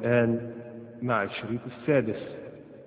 الآن مع الشريط السادس.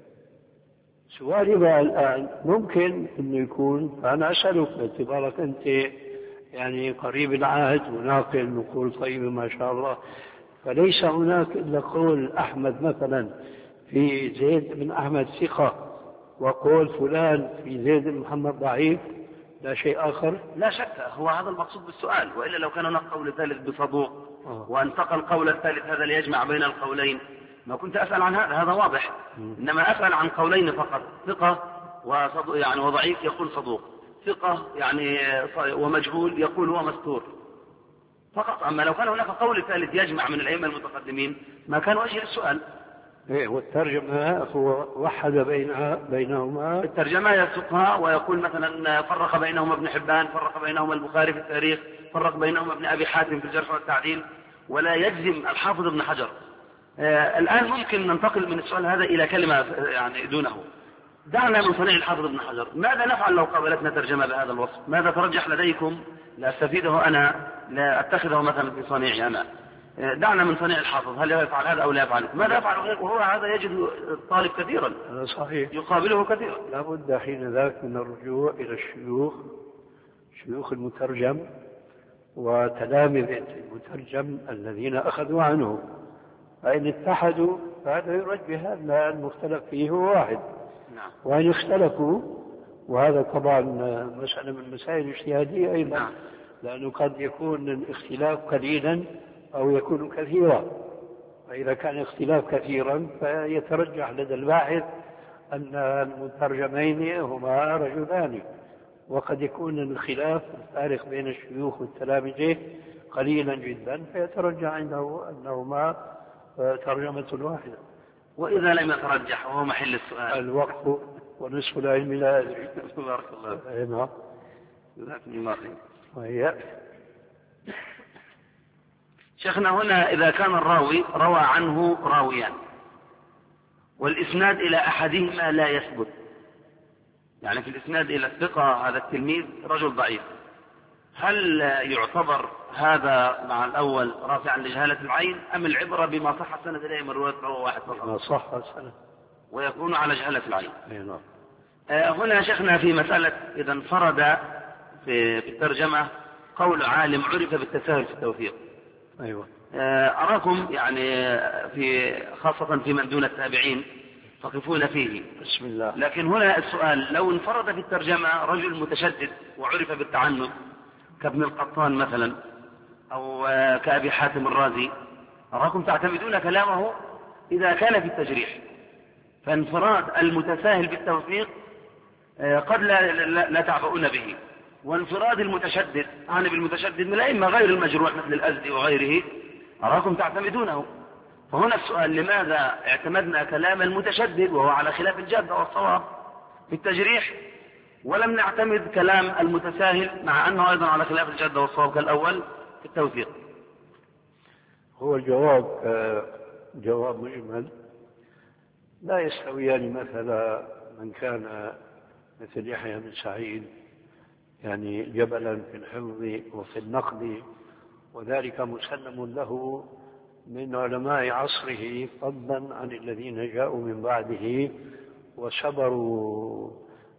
سؤالي بقى الآن ممكن أنه يكون، فأنا أسألك باعتبارك أنت يعني قريب العهد وناقل نقول طيبة ما شاء الله، فليس هناك إلا قول أحمد مثلا في زيد بن أحمد ثقة وقول فلان في زيد بن محمد ضعيف، لا شيء آخر؟ لا شك، هو هذا المقصود بالسؤال، وإلا لو كان هناك قول ثالث بصدوق وانتقل القول الثالث هذا ليجمع بين القولين ما كنت أسأل عن هذا واضح. إنما أسأل عن قولين فقط، ثقة وصدوق يعني وضعيف يقول صدوق، ثقة يعني ومجهول يقول هو مستور فقط. أما لو كان هناك قول ثالث يجمع من الأئمة المتقدمين ما كان وجه السؤال. والترجمة هو وحد بينهما. الترجمة يسقها ويقول مثلا فرق بينهما ابن حبان، فرق بينهما البخاري في التاريخ، فرق بينهما ابن أبي حاتم في الجرح والتعديل، ولا يجزم الحافظ ابن حجر. الآن ممكن ننتقل من السؤال هذا إلى كلمة يعني دونه. دعنا من صنيع الحافظ ابن حجر، ماذا نفعل لو قابلتنا ترجمة بهذا الوصف؟ ماذا ترجح لديكم لا أستفيده أنا، لا أتخذه مثلا في صنيعي أنا؟ دعنا من صنيع الحافظ، هل يفعل هذا أو لا يفعل؟ ماذا يفعل غيره؟ وهو هذا يجد الطالب كثيرا، صحيح، يقابله كثيرا. لابد حين ذاك من الرجوع إلى شيوخ المترجم وتلامذة المترجم الذين أخذوا عنه، فإن اتحدوا فهذا يرد بهذا المختلف فيه هو واحد. نعم. وإن اختلفوا، وهذا طبعا مسألة من المسائل الاجتهادية أيضا. نعم. لأنه قد يكون الاختلاف قليلا أو يكون كثيرا، فإذا كان اختلاف كثيرا فيترجح لدى الباحث أن المترجمين هما رجلان، وقد يكون الخلاف الفارق بين الشيوخ والتلامذة قليلا جدا فيترجح عنده أنهما ترجمة واحدة. وإذا لم يترجح وهو محل السؤال الوقف ونصف العلم لا أدري. بارك الله. نعم. جزاكم الله خير. وهي شيخنا هنا إذا كان الراوي روى عنه راويان والإسناد إلى أحدهما لا يثبت، يعني في الإسناد إلى الثقة هذا التلميذ رجل ضعيف، هل يعتبر هذا مع الأول رافعا لجهالة العين، أم العبرة بما صح السند إليه من رواية روى واحد فقط؟ بما صح السند ويكون على جهالة العين. نعم. هنا شيخنا في مسألة إذا انفرد في الترجمة قول عالم عرف بالتساهل في التوثيق. أيوة. أراكم يعني في خاصة في من دون التابعين تقفون فيه. بسم الله. لكن هنا السؤال، لو انفرد في الترجمة رجل متشدد وعرف بالتعنت كابن القطان مثلا أو كأبي حاتم الرازي، أراكم تعتمدون كلامه إذا كان في التجريح، فانفراد المتساهل بالتوثيق قد لا تعبؤون به، وانفراد المتشدد عن بالمتشدد من الأئمة غير المجروح مثل الأزدي وغيره أراكم تعتمدونه. فهنا السؤال، لماذا اعتمدنا كلام المتشدد وهو على خلاف الجادة والصواب في التجريح، ولم نعتمد كلام المتساهل مع أنه أيضا على خلاف الجادة والصواب كالأول في التوثيق؟ هو الجواب جواب مجمل، لا يستويان مثلا من كان مثل يحيى بن سعيد يعني جبلا في الحفظ وفي النقد، وذلك مسلم له من علماء عصره فضلا عن الذين جاءوا من بعده وصبروا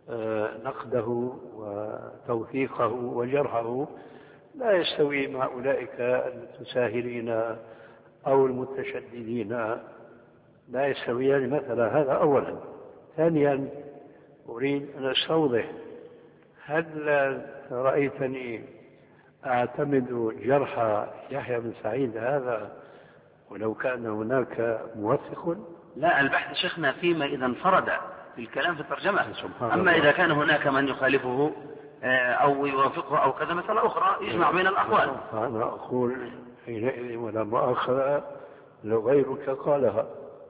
نقده وتوثيقه وجرحه. لا يستوي مع أولئك المتساهلين أو المتشددين، لا يستويان مثلا. هذا أولا. ثانيا أريد أن أستوضح، هل رأيتني أعتمد جرح يحيى بن سعيد هذا ولو كان هناك موثق؟ لا، البحث شيخنا فيما إذا انفرد في الكلام في الترجمة، أما إذا كان هناك من يخالفه أو يوافقه أو كذا مسألة أخرى يجمع بين الأقوال. أنا أقول حينئذ ولا مؤاخذة لو غيرك قالها.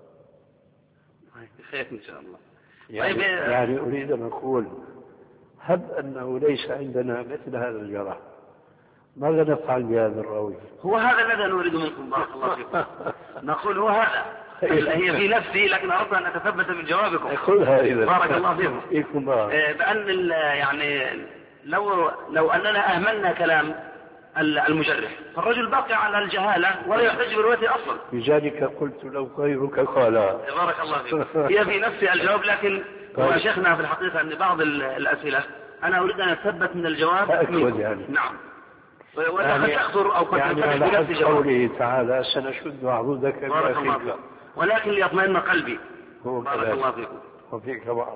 خير إن شاء الله. يعني أريد أن أقول، هب أنه ليس عندنا مثل هذا الجرح، ماذا نفعل بهذا الراوي؟ هو هذا الذي نريد منكم بارك الله فيكم. نقول هو هذا، هي في نفسي لكن أردت أن أتثبت من جوابكم. قلها إذا بارك الله فيكم. بأن يعني لو أننا أهملنا كلام المجرح، فالرجل باقي على الجهالة ولا يحتج بروايته أصلا. لذلك قلت لو غيرك قال. بارك الله فيك. هي في نفس الجواب، لكن هو شيخنا في الحقيقة أن بعض الأسئلة أنا أريد أن أثبت من الجواب يعني. نعم، وقد تخطر أو قد يعني على حد قوله تعالى سنشد عضدك بأخيك، ولكن ليطمئن قلبي. بارك الله فيكم وفيك بعض.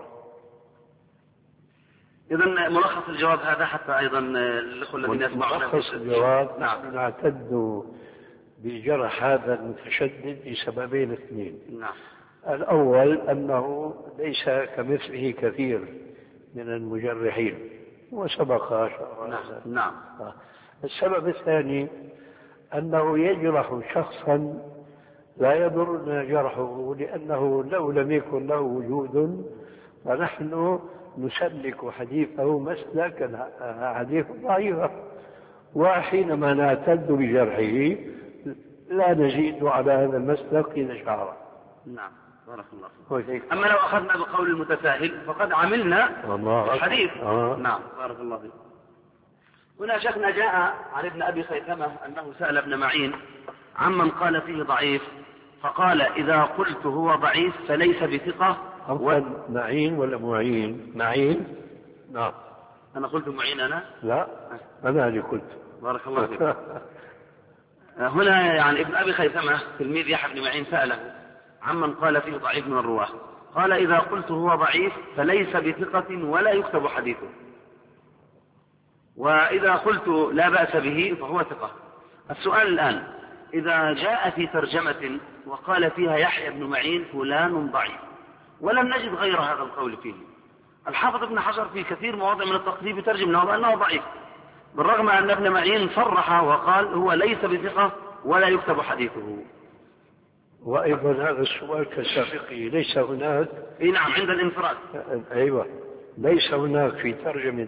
إذن ملخص الجواب هذا حتى أيضا الأخوة الذين يسمعون. ملخص الجواب نحن نعتد بجرح هذا المتشدد لسببين اثنين. نعم. الأول أنه ليس كمثله كثير من المجرحين وسبق. نعم. السبب الثاني أنه يجرح شخصا لا يضرنا جرحه، لأنه لو لم يكن له وجود فنحن نسلك حديثه مسلك حديث ضعيف، وحينما نعتد بجرحه لا نزيد على هذا المسلك إذا شعر. نعم. بارك الله فيك. أما لو أخذنا بقول المتساهل فقد عملنا الحديث. نعم. بارك الله فيك. هنا شيخنا جاء عن ابن أبي خيثمة أنه سأل ابن معين عمن قال فيه ضعيف، فقال إذا قلت هو ضعيف فليس بثقة. معين ولا معين؟ معين. نعم. أنا قلت معين أنا؟ لا أنا اللي قلت. بارك الله فيك. هنا يعني ابن أبي خيثمة تلميذ يحيى بن معين سأله عمن قال فيه ضعيف من الرواة، قال إذا قلت هو ضعيف فليس بثقة ولا يكتب حديثه، وإذا قلت لا بأس به فهو ثقة. السؤال الآن، إذا جاء في ترجمة وقال فيها يحيى بن معين فلان ضعيف ولم نجد غير هذا القول فيه، الحافظ ابن حجر في كثير مواضع من التقريب يترجم له بأنه ضعيف، بالرغم أن ابن معين صرح وقال هو ليس بثقة ولا يكتب حديثه. وأيضا هذا السؤال كسابقه ليس هناك. نعم، عند الانفراد. أيوة، ليس هناك في ترجمة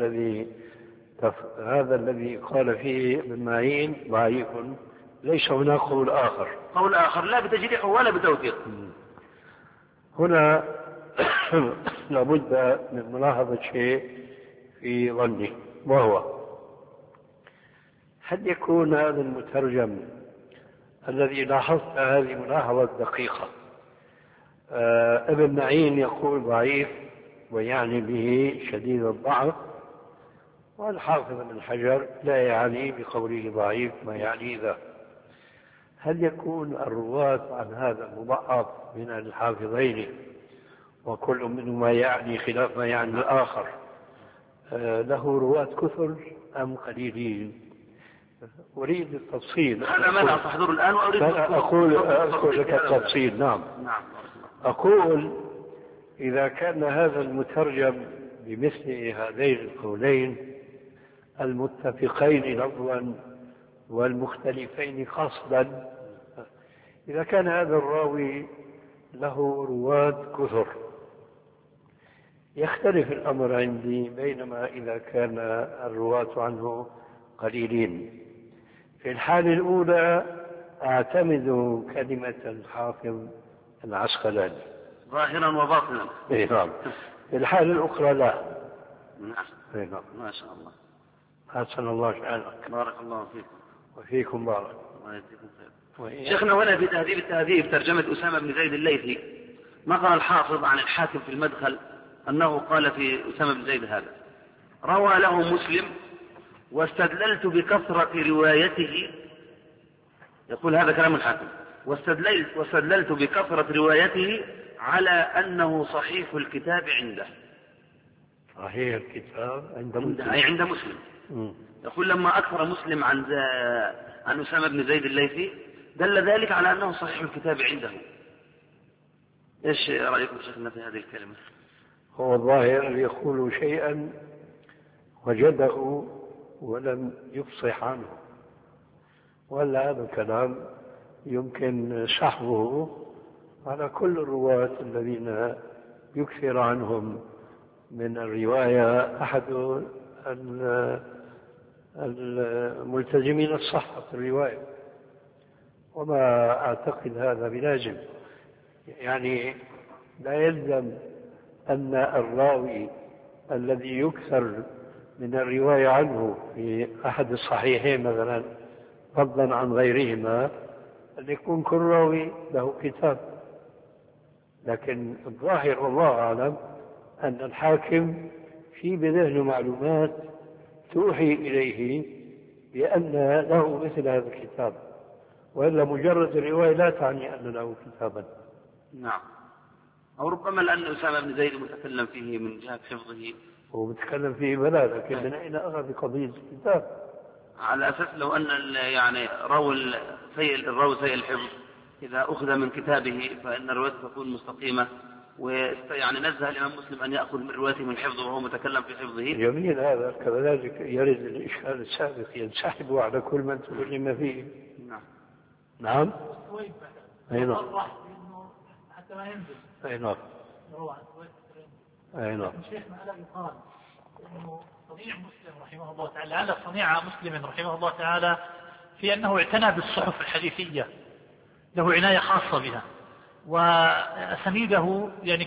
هذا الذي قال فيه ابن معين ضعيف، ليس هناك قول آخر لا بتجريحه ولا بتوثيق. هنا لابد من ملاحظة شيء في ظني، وهو هل يكون هذا المترجم الذي لاحظت هذه ملاحظة دقيقة، ابن معين يقول ضعيف ويعني به شديد الضعف، والحافظ ابن حجر لا يعني بقوله ضعيف ما يعني ذا، هل يكون الرواة عن هذا المضعف من الحافظين وكل منهما يعني خلاف ما يعني الآخر له رواة كثر أم قليلين؟ أريد التفصيل. هذا ما لا تحضر الآن وأريد أقول لك التفصيل. نعم. أقول إذا كان هذا المترجم بمثل هذين القولين المتفقين لفظا والمختلفين قصدا، إذا كان هذا الراوي له رواة كثر يختلف الأمر عندي، بينما إذا كان الرواة عنه قليلين. في الحالة الأولى أعتمد كلمة الحافظ العسقلاني ظاهرا وباطنا. نعم. في الحالة الأخرى لا. نعم. ما شاء الله. حسن الله شأنك. بارك الله فيكم. وفيكم بارك. الله يجزيكم خير. شيخنا هنا في تهذيب التهذيب ترجمة أسامة بن زيد الليثي نقل الحافظ عن الحاكم في المدخل أنه قال في أسامة بن زيد هذا: روى له مسلم واستدللت بكثرة روايته، يقول هذا كلام الحاكم، واستدللت بكثرة روايته على أنه صحيح الكتاب عنده. صحيح الكتاب عند مسلم، أي عند مسلم. يقول لما أكثر مسلم عن أسامة بن زيد الليثي دل ذلك على أنه صحيح الكتاب عنده. إيش رأيكم شيخنا في هذه الكلمة؟ هو الظاهر يقول شيئا وجده ولم يفصح عنه، ولا هذا الكلام يمكن سحبه على كل الرواة الذين يكثر عنهم من الرواية أحد الملتزمين الصحة في الرواية، وما أعتقد هذا بلازم. يعني لا يلزم أن الراوي الذي يكثر من الرواية عنه في أحد الصحيحين مثلا فضلا عن غيرهما أن يكون كل راوي له كتاب. لكن الظاهر والله أعلم أن الحاكم في بذهنه معلومات توحي إليه بأن له مثل هذا الكتاب، وإلا مجرد الرواية لا تعني أن له كتابا. نعم. أو ربما لأن أسامة بن زيد متكلم فيه من جهة حفظه. هو متكلم فيه بلا، لكن من أين أخذ قضية الكتاب؟ على أساس لو أن يعني الراوي سيء الحفظ إذا أخذ من كتابه فإن روايته تكون مستقيمة، ويعني نزه الإمام مسلم أن يأخذ من روايته من حفظه وهو متكلم في حفظه. جميل هذا. كذلك يرد الإشكال السابق ينسحب على كل من تكلم فيه. نعم. نعم. أي نعم. حتى ما ينزل. أي نعم. أي نعم. شيخنا ألا يقال إنه صنيع مسلم رحمه الله تعالى، لعل صنيع مسلم رحمه الله تعالى في أنه اعتنى بالصحف الحديثية، له عناية خاصة بها، وأسانيده يعني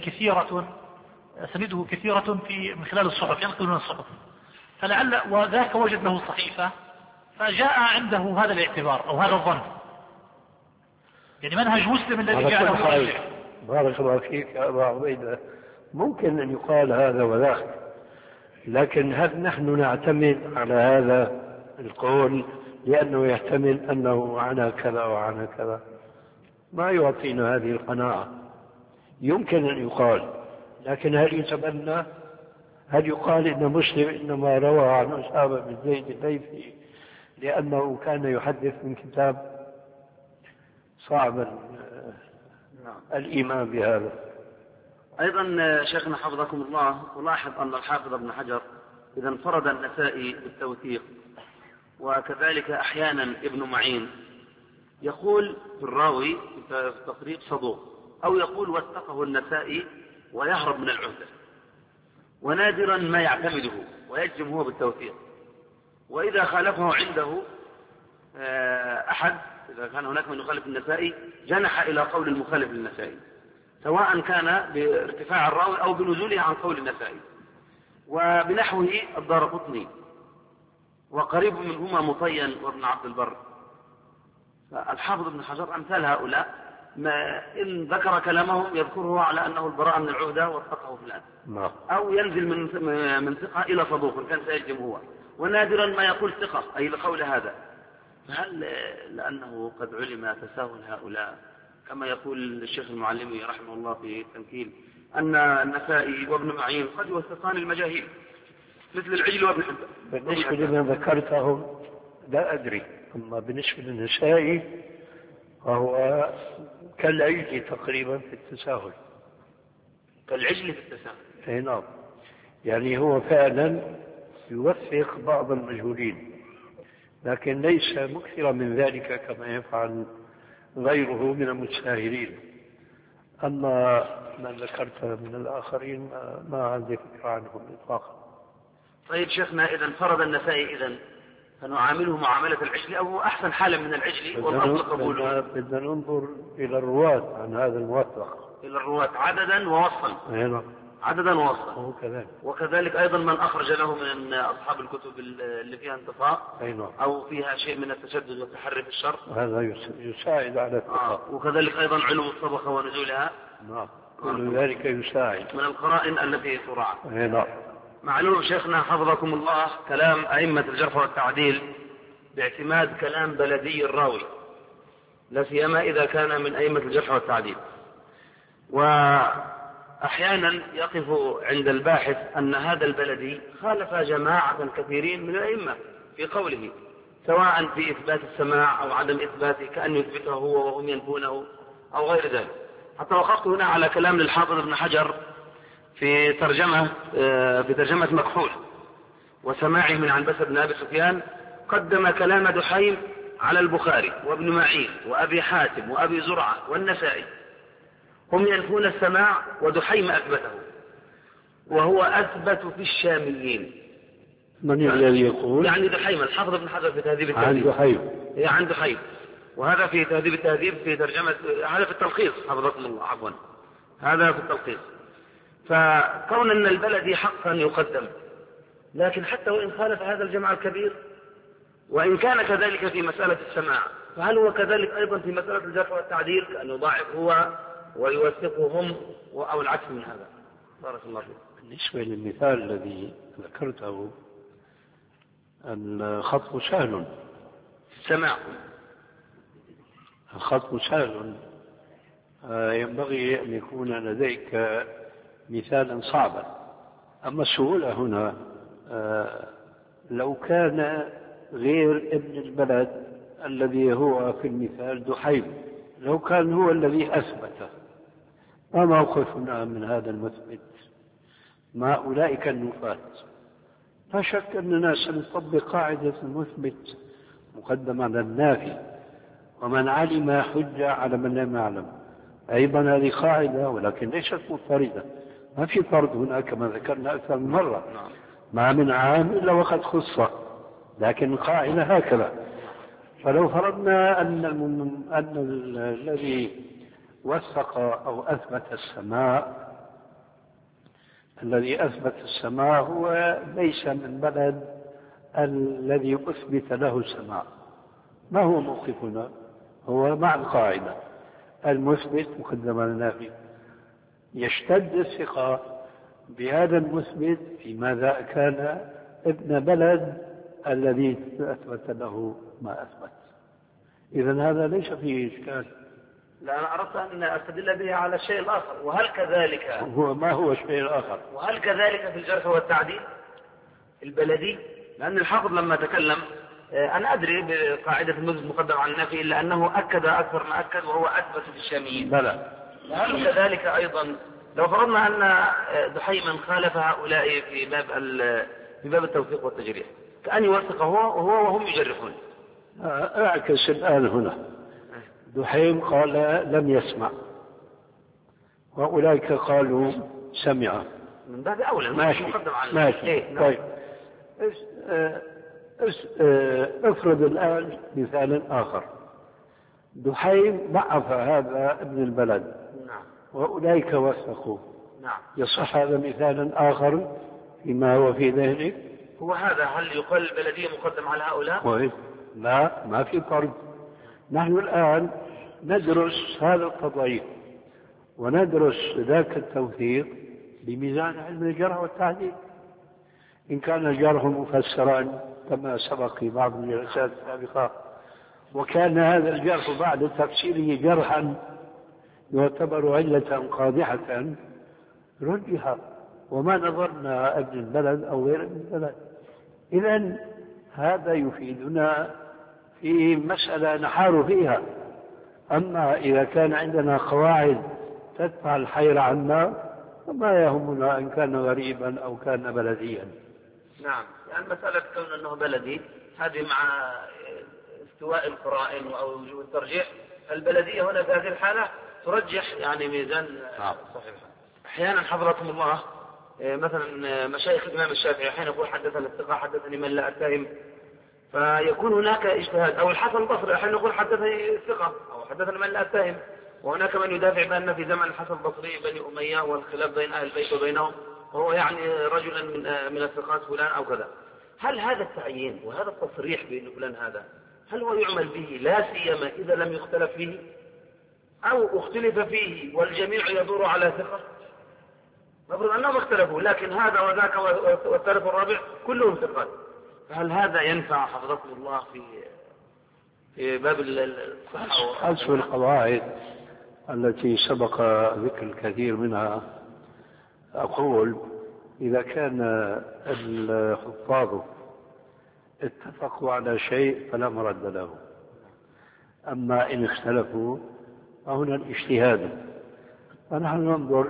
أسانيده كثيرة من خلال الصحف، ينقل من الصحف، فلعل وذاك وجد له صحيفة فجاء عنده هذا الاعتبار أو هذا الظن، يعني منهج مسلم الذي جعله مرجع. بارك الله فيك يا أبا عبيدة، ممكن أن يقال هذا وذاك، لكن هل نحن نعتمد على هذا القول لأنه يحتمل أنه عنا كذا وعنا كذا؟ ما يعطينا هذه القناعة. يمكن أن يقال، لكن هل يتبنى؟ هل يقال إن مسلم إنما روى عن أسامة بن زيد الليثي لأنه كان يحدث من كتاب؟ صعب الإيمان بهذا. أيضا شيخنا حفظكم الله، ولاحظ أن الحافظ ابن حجر إذا انفرد النسائي بالتوثيق، وكذلك أحيانا ابن معين يقول في الراوي في التقريب صدوق، أو يقول وثقه النسائي ويهرب من العهدة، ونادرا ما يعتمده ويجزم هو بالتوثيق. وإذا خالفه عنده أحد، إذا كان هناك من يخالف النسائي، جنح إلى قول المخالف للنسائي، سواء كان بارتفاع الراوي أو بنزوله عن قول النسائي. وبنحوه الدارقطني، وقريب منهما مطين وابن عبد البر. الحافظ ابن حجر أمثال هؤلاء ما إن ذكر كلامهم يذكره على أنه البراءة من العهدة وثقه فلان، أو ينزل من ثقة إلى صدوق كان سيجزم هو، ونادرا ما يقول ثقة أي لقول هذا. فهل لأنه قد علم تساهل هؤلاء كما يقول الشيخ المعلمي رحمه الله في التمكين أن النسائي وابن معين قد يوثقان المجاهيل مثل العجل وابن حبان؟ بالنسبة لما ذكرتهم لا أدري، أما بالنسبة للنسائي فهو كالعجل تقريبا في التساهل. كالعجل في التساهل. أي نعم، يعني هو فعلا يوثق بعض المجهولين، لكن ليس مكثرا من ذلك كما يفعل غيره من المتساهلين. أما من ذكرت من الآخرين ما عندي فكرة عنهم إطلاقا. طيب شيخنا، إذا انفرد النسائي إذن فنعامله معاملة العجل، أو أحسن حالا من العجل والأصل قبوله؟ بدنا ننظر إلى الرواة عن هذا الموثق، إلى الرواة عددا ووصفا. عددا ووصفا. وكذلك أيضا من أخرج له من أصحاب الكتب اللي فيها انتفاء أو فيها شيء من التشدد والتحري في الشر، هذا يساعد على الثقة. وكذلك أيضا علو الطبقة ونزولها. نعم، كل ذلك يساعد من القرائن التي تراعى. نعم. معلوم شيخنا حفظكم الله كلام أئمة الجرح والتعديل باعتماد كلام بلدي الراوي، لا سيما إذا كان من أئمة الجرح والتعديل. وأحيانا يقف عند الباحث أن هذا البلدي خالف جماعة كثيرين من الأئمة في قوله، سواء في إثبات السماع أو عدم إثباته، كأن يثبته هو وهم ينفونه أو غير ذلك. حتى وقفت هنا على كلام للحافظ ابن حجر في ترجمة مكحول وسماعه من عنبسة بن أبي سفيان، قدم كلام دحيم على البخاري وابن معين وأبي حاتم وأبي زرعة والنسائي، هم ينفون السماع ودحيم أثبته، وهو أثبت في الشاميين. من الذي يقول؟ يعني دحيم، الحافظ ابن حجر في تهذيب التهذيب. عن دحيم. وهذا في تهذيب التهذيب في ترجمة، هذا في التلخيص حفظكم الله، عفوا هذا في التلخيص. فكون أن البلدي حقا يقدم لكن حتى وإن خالف هذا الجمع الكبير، وإن كان كذلك في مسألة السماع، فهل هو كذلك أيضا في مسألة الجرح والتعديل، كأن يضاعف هو ويوثقهم أو العكس من هذا؟ بارك الله فيك. بالنسبة للمثال الذي ذكرته، الخطب سهل، السماع الخطب سهل، ينبغي أن يكون لديك مثالا صعبا. أما السهولة هنا لو كان غير ابن البلد الذي هو في المثال دحيم، لو كان هو الذي أثبته، ما موقفنا من هذا المثبت مع أولئك النفاة؟ لا شك أننا سنطبق قاعدة المثبت مقدم على النافي، ومن علم حجة على من لم يعلم. أيضا هذه قاعدة ولكن ليست مضطردة، ما في فرض هنا كما ذكرنا أكثر من مرة، ما من عام إلا وقد خصه، لكن القاعدة هكذا. فلو فرضنا أن الذي وثق أو أثبت السماء، الذي أثبت السماء هو ليس من بلد الذي أثبت له السماء، ما هو موقفنا؟ هو مع القاعدة المثبت مقدم على النافي. يشتد الثقة بهذا المثبت فيما كان ابن بلد الذي أثبت له ما أثبت. إذن هذا ليس فيه إشكال. لا، أنا أردت أن أستدل به على الشيء الآخر. وهل كذلك ما هو الشيء الآخر؟ وهل كذلك في الجرح والتعديل البلدي؟ لأن الحافظ لما تكلم، أنا أدري بقاعدة المثبت مقدم على النافي، إلا أنه أكد أكثر ما أكد وهو أثبت في الشاميين. بلى. وهل كذلك أيضا لو فرضنا أن دحيما خالف هؤلاء في باب التوثيق والتجريح، كأن يوثق هو وهم يجرحون؟ أعكس الآن هنا، دحيم قال لم يسمع وأولئك قالوا سمع، من باب أولى. ماشي. طيب افرض الآن مثال آخر، دحيم ضعف هذا ابن البلد، نعم، وأولئك وثقوا، نعم، يصح هذا مثالا آخر فيما هو في ذهنك؟ هو هذا. هل يقال البلدية مقدم على هؤلاء؟ لا، ما في فرق. نحن الآن ندرس هذا القضية وندرس ذاك التوثيق بميزان علم الجرح والتعديل. إن كان الجرح مفسرا كما سبق في بعض الجلسات السابقة، وكان هذا الجرح بعد تفسيره جرحا يعتبر علة قادحة، رجح، وما نظرنا ابن البلد أو غير ابن البلد. إذن هذا يفيدنا في مسألة نحار فيها. أما إذا كان عندنا قواعد تدفع الحير عنا فما يهمنا إن كان غريبا أو كان بلديا. نعم، يعني مسألة كون أنه بلدي هذه مع استواء القرائن أو وجوه الترجيح، البلدية هنا في هذه الحالة ترجح يعني ميزان صحيح. أحيانا حضركم الله مثلا مشايخ الإمام الشافعي حين يقول حدثنا الثقة حدثني من لا أتهم، فيكون هناك اجتهاد. أو الحسن البصري حين يقول حدثني الثقة أو حدثني من لا أتهم، وهناك من يدافع بأن في زمن الحسن البصري بني أمية والخلاف بين أهل البيت وبينهم، وهو يعني رجلا من الثقات فلان أو كذا. هل هذا التعيين وهذا التصريح بأن فلان هذا هل هو يعمل به لا سيما إذا لم يختلف فيه، أو اختلف فيه والجميع يدور على ثقة؟ مفروض أنهم اختلفوا، لكن هذا وذاك والثالث والرابع كلهم ثقات. فهل هذا ينفع حفظكم الله في باب الصحة؟ أصل القواعد التي سبق ذكر الكثير منها، أقول إذا كان الحفاظ اتفقوا على شيء فلا مرد له. أما إن اختلفوا فهنا الاجتهاد، فنحن ننظر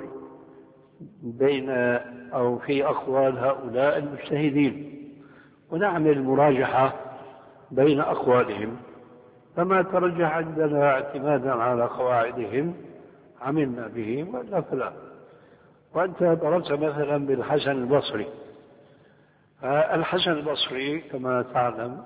بين أو في أقوال هؤلاء المجتهدين ونعمل مراجحة بين أقوالهم، فما ترجح عندنا اعتمادا على قواعدهم عملنا به ولا فلا. وأنت ضربت مثلا بالحسن البصري. الحسن البصري كما تعلم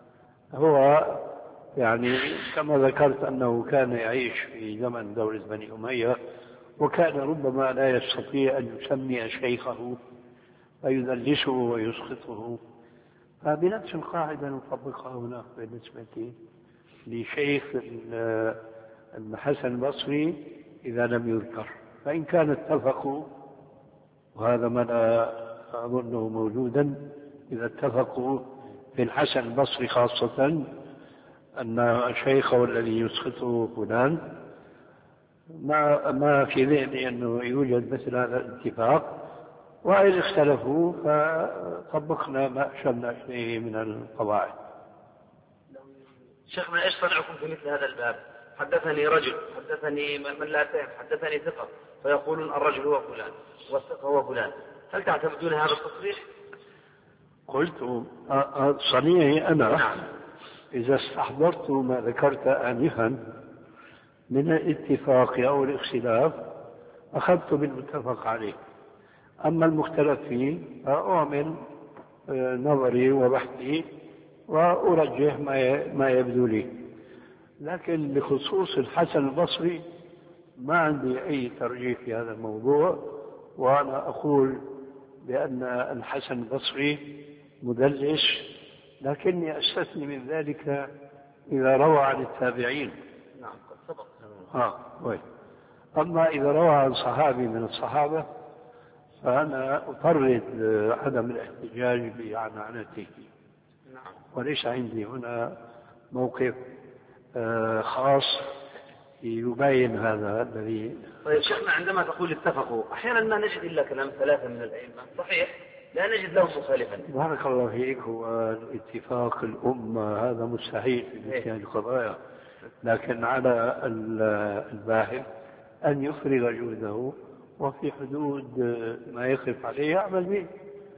هو يعني كما ذكرت أنه كان يعيش في زمن دولة بني أمية، وكان ربما لا يستطيع أن يسمي شيخه فيدلسه ويسقطه. فبنفس القاعدة نطبقها هنا بالنسبة لشيخ الحسن البصري إذا لم يذكر. فإن كان اتفقوا، وهذا ما لا أظنه موجودا، إذا اتفقوا في الحسن البصري خاصة أن شيخه الذي يسقطه فلان، ما في ذهني أنه يوجد مثل هذا الاتفاق. وإن اختلفوا فطبقنا ما أشرنا إليه من القواعد. شيخنا إيش صنعكم في مثل هذا الباب؟ حدثني رجل، حدثني من لا تعرف، حدثني ثقة، فيقولون الرجل هو فلان والثقة هو فلان، هل تعتمدون هذا التصريح؟ قلت صنيعي أنا إذا استحضرت ما ذكرت آنفا من الاتفاق أو الاختلاف أخذت بالمتفق عليه. أما المختلف فيه فأعمل نظري وبحثي وأرجح ما يبدو لي. لكن بخصوص الحسن البصري ما عندي أي ترجيح في هذا الموضوع، وأنا أقول بأن الحسن البصري مدلس، لكني أستثني من ذلك إذا روى عن التابعين. نعم قد سبق. أما إذا روى عن صحابي من الصحابة فأنا أطرد عدم الاحتجاج بعنعنته. نعم. وليس عندي هنا موقف خاص يبين هذا الذي. طيب شيخنا، عندما تقول اتفقوا أحيانا ما نجد إلا كلام ثلاثة من الأئمة، صحيح؟ لا نجد له مخالفا. بارك الله فيك. هو الاتفاق الأمة هذا مستحيل في مثل هذه القضايا، لكن على الباحث أن يفرغ جهده وفي حدود ما يقف عليه يعمل به،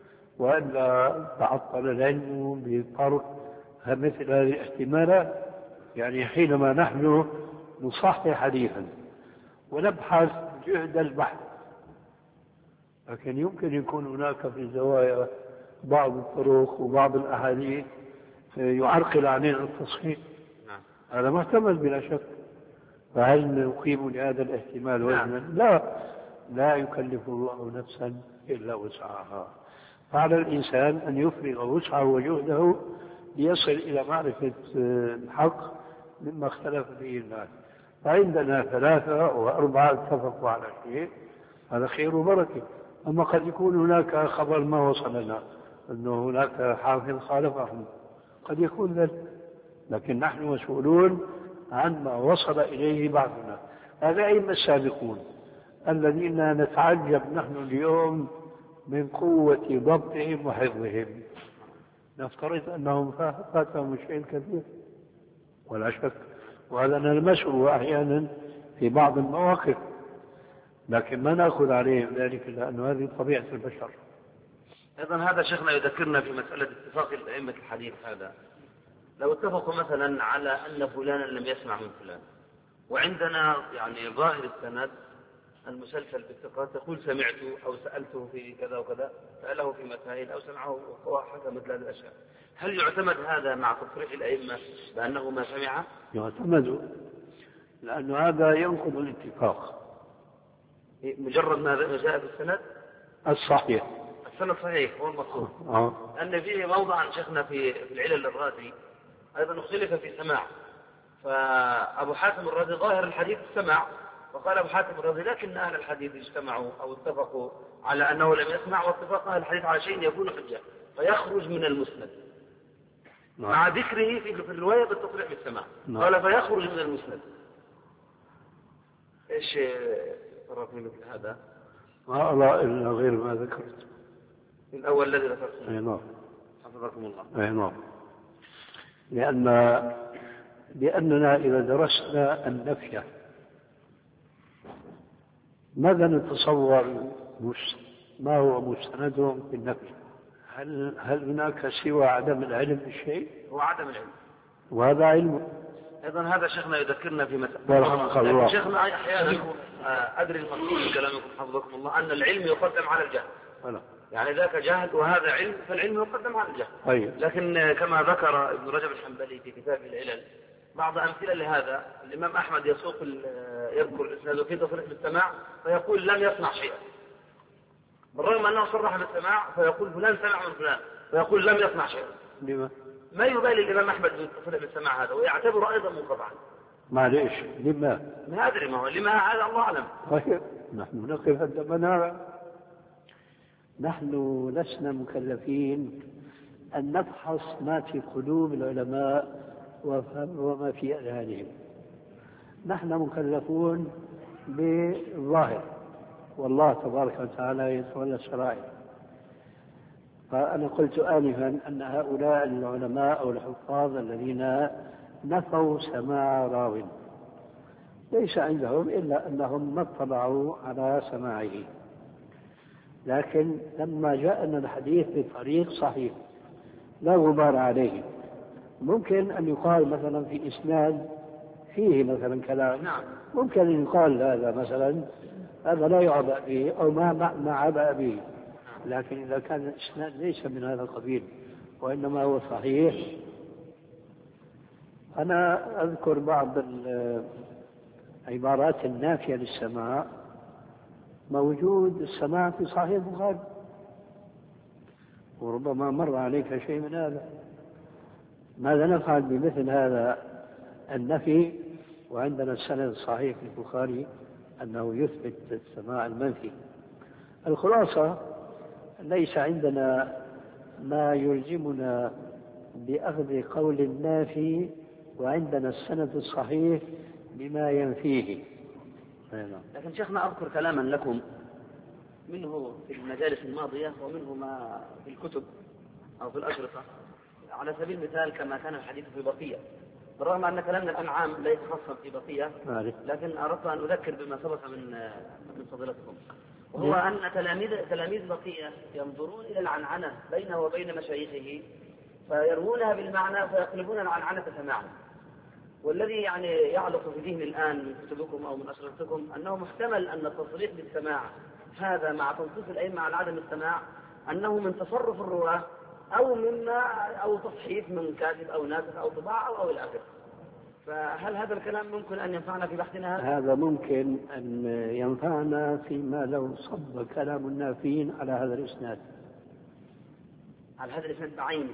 وإلا تعطل العلم بطرح مثل هذه الاحتمالات. يعني حينما نحن نصحح حديثا ونبحث جهد البحث، لكن يمكن يكون هناك في الزوايا بعض الطرق وبعض الأحاديث يعرقل علينا التصحيح. هذا محتمل بلا شك. فهل نقيم لهذا الاحتمال وزنا؟ لا يكلف الله نفسا إلا وسعها. فعلى الإنسان أن يفرغ وسعه وجهده ليصل إلى معرفة الحق مما اختلف فيه الناس. فعندنا 3 أو 4 اتفقوا على شيء، هذا خير وبركة. أما قد يكون هناك خبر ما وصلنا أنه هناك حافظ خالفهم، قد يكون ذلك، لكن نحن مسؤولون عن ما وصل إليه بعضنا. هذا أئمة السابقون الذين نتعجب نحن اليوم من قوة ضبطهم وحفظهم. نفترض أنهم فاتهم شيء كثير ولا شك، وهذا نلمسه أحيانا في بعض المواقف، لكن ما نأخذ عليهم ذلك لأن هذه طبيعة البشر. أيضا هذا شيخنا يذكرنا في مسألة اتفاق الأئمة الحديث. هذا لو اتفقوا مثلا على أن فلانا لم يسمع من فلان، وعندنا يعني ظاهر السند المسلسل بالثقة تقول سمعته أو سألته في كذا وكذا، سأله في مسائل أو سمعه وحكى مثل هذه الأشياء، هل يعتمد هذا مع تصريح الأئمة بأنه ما سمع؟ يعتمد، لأن هذا ينقض الاتفاق. مجرد ما جاء في السند الصحيح، السند صحيح هو المقصود. أن فيه موضعا شيخنا في العلل الرازي أيضا اختلف في السماع، فأبو حاتم الرازي ظاهر الحديث السمع، وقال أبو حاتم الرازي لكن أهل الحديث اجتمعوا أو اتفقوا على أنه لم يسمع، واتفاق أهل الحديث على شيء يكون حجة فيخرج من المسند مع ذكره في الرواية بالتصريح بالسماع. قال فيخرج من المسند. إيش صرف مثل هذا؟ ما أرى إلا غير ما ذكرت الأول الذي ذكرته. أي نعم. حفظكم الله. أي نعم. لأننا إذا درسنا النفي ماذا نتصور ما هو مستندهم في النفي؟ هل هناك سوى عدم العلم بالشيء؟ هو عدم العلم، وهذا علم. أيضا هذا شيخنا يذكرنا في مسألة شيخنا أحيانا أدري المقصود من كلامكم حفظكم الله أن العلم يقدم على الجهل. يعني ذاك جاهل وهذا علم، فالعلم يقدم على الجهل. طيب. لكن كما ذكر ابن رجب الحنبلي في كتاب العلل بعض أمثلة لهذا، الإمام أحمد يذكر الإسناد في تصريح بالسماع فيقول لم يصنع شيئا، بالرغم أنه صرح بالسماع فيقول فلان سمع من فلان فيقول لم يسمع شيء. لما؟ ما يبالي الإمام أحمد بالتصريح بالسماع هذا ويعتبره أيضا منقطعا. معليش لما؟ ما أدري ما هو لما هذا الله أعلم. طيب نحن نقف عند منارة. نحن لسنا مكلفين أن نفحص ما في قلوب العلماء وما في أذهانهم. نحن مكلفون بالظاهر، والله تبارك وتعالى يتولى السرائر. فأنا قلت آنفا أن هؤلاء العلماء أو الحفاظ الذين نفوا سماع راو ليس عندهم إلا أنهم ما اطلعوا على سماعه، لكن لما جاءنا الحديث بطريق صحيح لا غبار عليه، ممكن أن يقال مثلا في إسناد فيه مثلا كلام، ممكن أن يقال هذا مثلا هذا لا يعبأ به أو ما عبأ به، لكن إذا كان الإسناد ليس من هذا القبيل وإنما هو صحيح. أنا أذكر بعض العبارات النافية للسماع موجود السماع في صحيح البخاري، وربما مر عليك شيء من هذا. ماذا نفعل بمثل هذا النفي وعندنا السند الصحيح في البخاري أنه يثبت السماع المنفي؟ الخلاصة ليس عندنا ما يلزمنا بأخذ قول النافي وعندنا السند الصحيح بما ينفيه. لكن شيخنا أذكر كلاما لكم منه في المجالس الماضية ومنه ما في الكتب أو في الأشرطة، على سبيل المثال كما كان الحديث في بقية، بالرغم أن كلامنا الآن عام ليس خاصا في بقية، لكن أردت أن أذكر بما سبق من فضيلتكم، وهو أن تلاميذ بقية ينظرون إلى العنعنة بينه وبين مشايخه فيروونها بالمعنى فيقلبون العنعنة سماعا. والذي يعني يعلق في ذهني الآن من كتبكم أو من أشرطتكم أنه محتمل أن التصريح بالسماع هذا مع تنصيص الأئمة على عدم السماع أنه من تصرف الرواة أو تصحيف من كاتب أو ناسخ أو طباعة أو إلى آخره. فهل هذا الكلام ممكن أن ينفعنا في بحثنا هذا ممكن أن ينفعنا فيما لو صب كلام النافين على هذا الإسناد، على هذا الإسناد بعينه.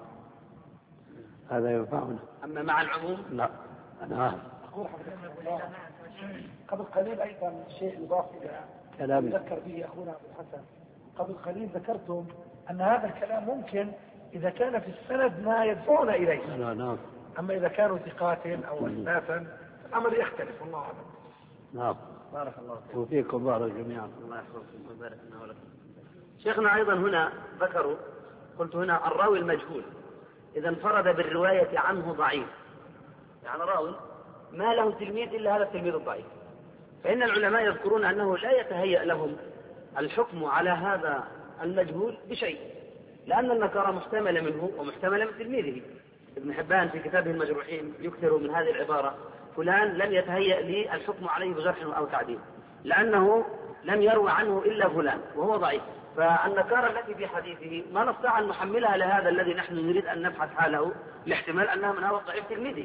هذا ينفعنا. أما مع العموم لا. أنا أقول حضرتك قبل قليل أيضا شيء يضاف إلى كلام ذكر به أخونا أبو الحسن. قبل قليل ذكرتم أن هذا الكلام ممكن إذا كان في السند ما يدفعنا إليه. نعم. أما إذا كانوا ثقات أو أسنافا الأمر يختلف. والله أعلم. نعم. بارك الله فيك. وفيكم بارك جميعا. الله يحفظكم ويبارك لنا ولكم. شيخنا أيضا هنا ذكروا، قلت هنا الراوي المجهول إذا انفرد بالرواية عنه ضعيف، يعني راوي ما له تلميذ إلا هذا التلميذ الضعيف، فإن العلماء يذكرون أنه لا يتهيأ لهم الحكم على هذا المجهول بشيء، لأن النكارة محتملة منه ومحتملة من تلميذه. ابن حبان في كتابه المجروحين يكثر من هذه العبارة: فلان لم يتهيأ لي الحكم عليه بجرح أو تعديل لأنه لم يروى عنه إلا فلان وهو ضعيف. فالنكارة التي في حديثه ما نستطيع أن نحملها لهذا الذي نحن نريد أن نبحث حاله لاحتمال أنها من هذا الضعيف تلميذه.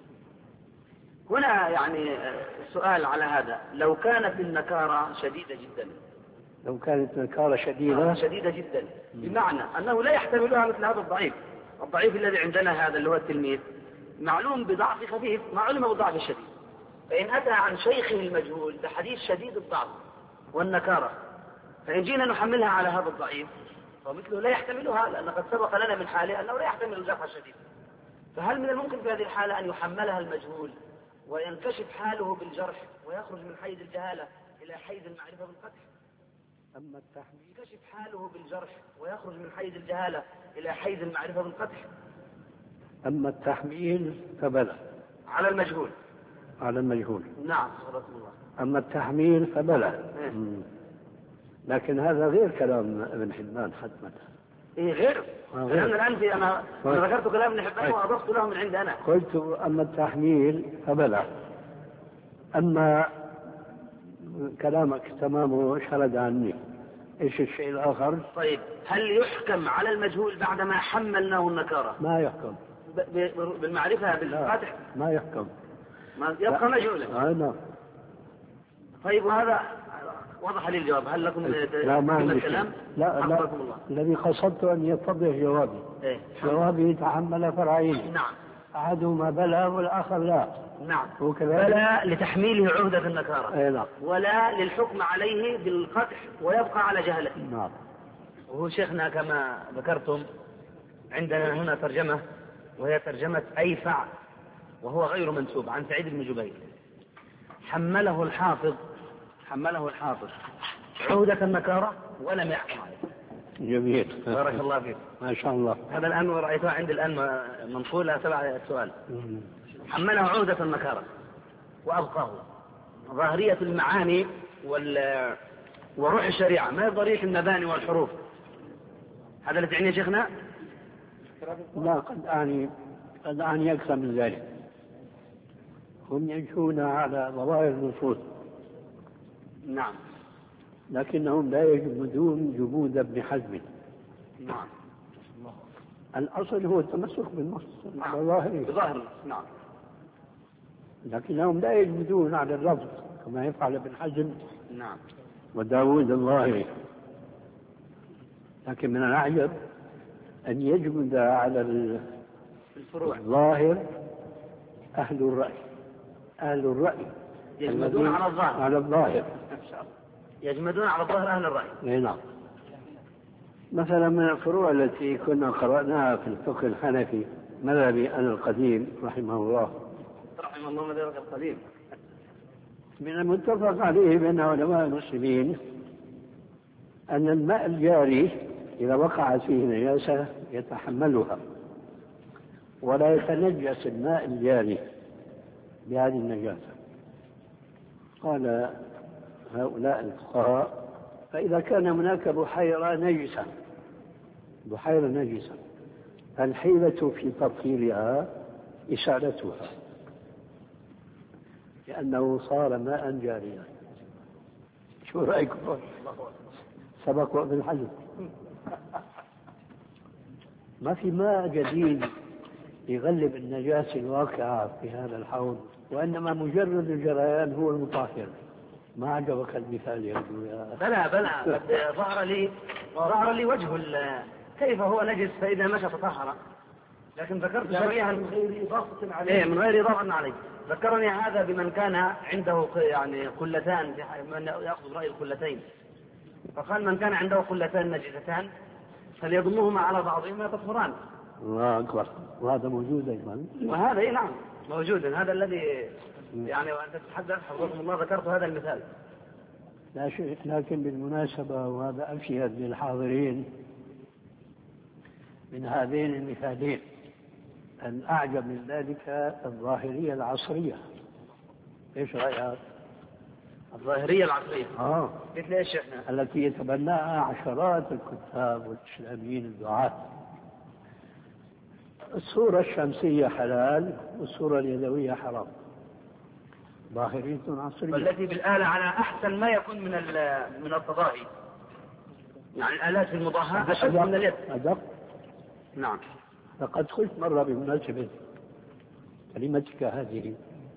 هنا يعني السؤال على هذا: لو كانت النكارة شديدة جدا، لو كانت نكارة شديدة جدا بمعنى أنه لا يحتملها مثل هذا الضعيف الذي عندنا هذا اللي هو التلميذ معلوم بضعف خفيف ما علم بضعف شديد، فإن أتى عن شيخه المجهول بحديث شديد الضعف والنكارة فإن جينا نحملها على هذا الضعيف فمثله لا يحتملها، لأن قد سبق لنا من حاله أنه لا يحتمل الجرح الشديد. فهل من الممكن في هذه الحالة أن يحملها المجهول وينكشف حاله بالجرح ويخرج من حيز الجهالة إلى حيز المعرفة بالقدح؟ أما التحميل ينكشف حاله بالجرح ويخرج من حيز الجهالة إلى حيز المعرفة بالقدح. أما التحميل فبلى على المجهول. نعم صدق الله. أما التحميل فبلى. لكن هذا غير كلام ابن حبان حتما. غير. لأن الآن أنا ذكرت كلام ابن حبان وأضفت له من عند أنا. قلت أما التحميل فبلى. أما كلامك تمامه شرد عني. إيش الشيء الآخر؟ طيب هل يحكم على المجهول بعدما حملناه النكارة؟ ما يحكم. بالمعرفة بالفتح؟ ما يحكم. ما يبقى مجهولا. نعم. طيب وهذا وضح لي الجواب. هل لكم لا ما عندي الكلام؟ لا الله. الذي قصدت أن يتضح جوابي. إيه؟ جوابي تحمل فرعين، نعم. أحدهما بلى والآخر لا. نعم. وكذلك ولا لتحميله عهدة النكارة. أي نعم. ولا للحكم عليه بالقدح ويبقى على جهله. نعم. وهو شيخنا كما ذكرتم عندنا هنا ترجمة، وهي ترجمة أيفع، وهو غير منسوب، عن سعيد بن جبير. حمله الحافظ عهدة النكارة ولم يحكم عليه. جميل. بارك الله فيك. ما شاء الله. هذا الآن رأيته عندي الآن منقولة تبع السؤال. حمله عهدة النكارة وأبقاه. ظاهرية المعاني وروح الشريعة، ما ظاهرية المباني والحروف. هذا اللي تعنيه شيخنا؟ لا، قد أعني أكثر من ذلك. هم يمشون على ظواهر النصوص، نعم، لكنهم لا يجمدون جمود ابن حزم. نعم. الأصل هو التمسك بالنص على ظاهره، نعم. لكنهم لا يجمدون على اللفظ كما يفعل ابن حزم، نعم، وداود الظاهري. لكن من الأعجب أن يجمد على الظاهر أهل الرأي يجمدون على الظاهر. يجمدون على الظاهر أهل الرأي. نعم. مثلا من الفروع التي كنا قرأناها في الفقه الحنفي مذهبي أنا القديم رحمه الله مذهبك القديم، من المتفق عليه بين علماء المسلمين أن الماء الجاري إذا وقعت فيه نجاسة يتحملها ولا يتنجس الماء الجاري بهذه النجاسة. قال هؤلاء الفقهاء: فإذا كان هناك بحيرة نجسة فالحيلة في تطهيرها إسالتها لأنه صار ماء جاريا. شو رأيكم؟ سبق ابن حزم. ما في ماء جديد يغلب النجاسة الواقعة في هذا الحوض، وإنما مجرد الجريان هو المطهر. ما عجبك المثال يا بلى ظهر لي وجه كيف هو نجس فإذا مشى تطهر، لكن ذكرت شريعا من غير إضافة عليه. من غير إضافة عليه. ذكرني هذا بمن كان عنده يعني قلتان، من يأخذ رأي القلتين، فقال من كان عنده قلتان نجستان فليضمهما على بعضهما يطهران. الله أكبر. وهذا موجود أيضا. وهذا نعم موجود. هذا الذي يعني وأنت تتحدث حفظكم الله ذكرت هذا المثال. لا شيء. لكن بالمناسبة وهذا أفيد للحاضرين من هذين المثالين، الأعجب من ذلك الظاهرية العصرية. إيش رأيك؟ الظاهرية العصرية؟ مثل إيش إحنا؟ التي يتبناها عشرات الكتاب والإسلاميين الدعاة. الصورة الشمسية حلال والصورة اليدوية حرام. ظاهرية عصرية. والتي بالآلة على أحسن ما يكون من التضاهي. يعني الآلات المضاهاة أشد من اليد. أدق. نعم. لقد قلت مرة بمناسبة كلمتك هذه: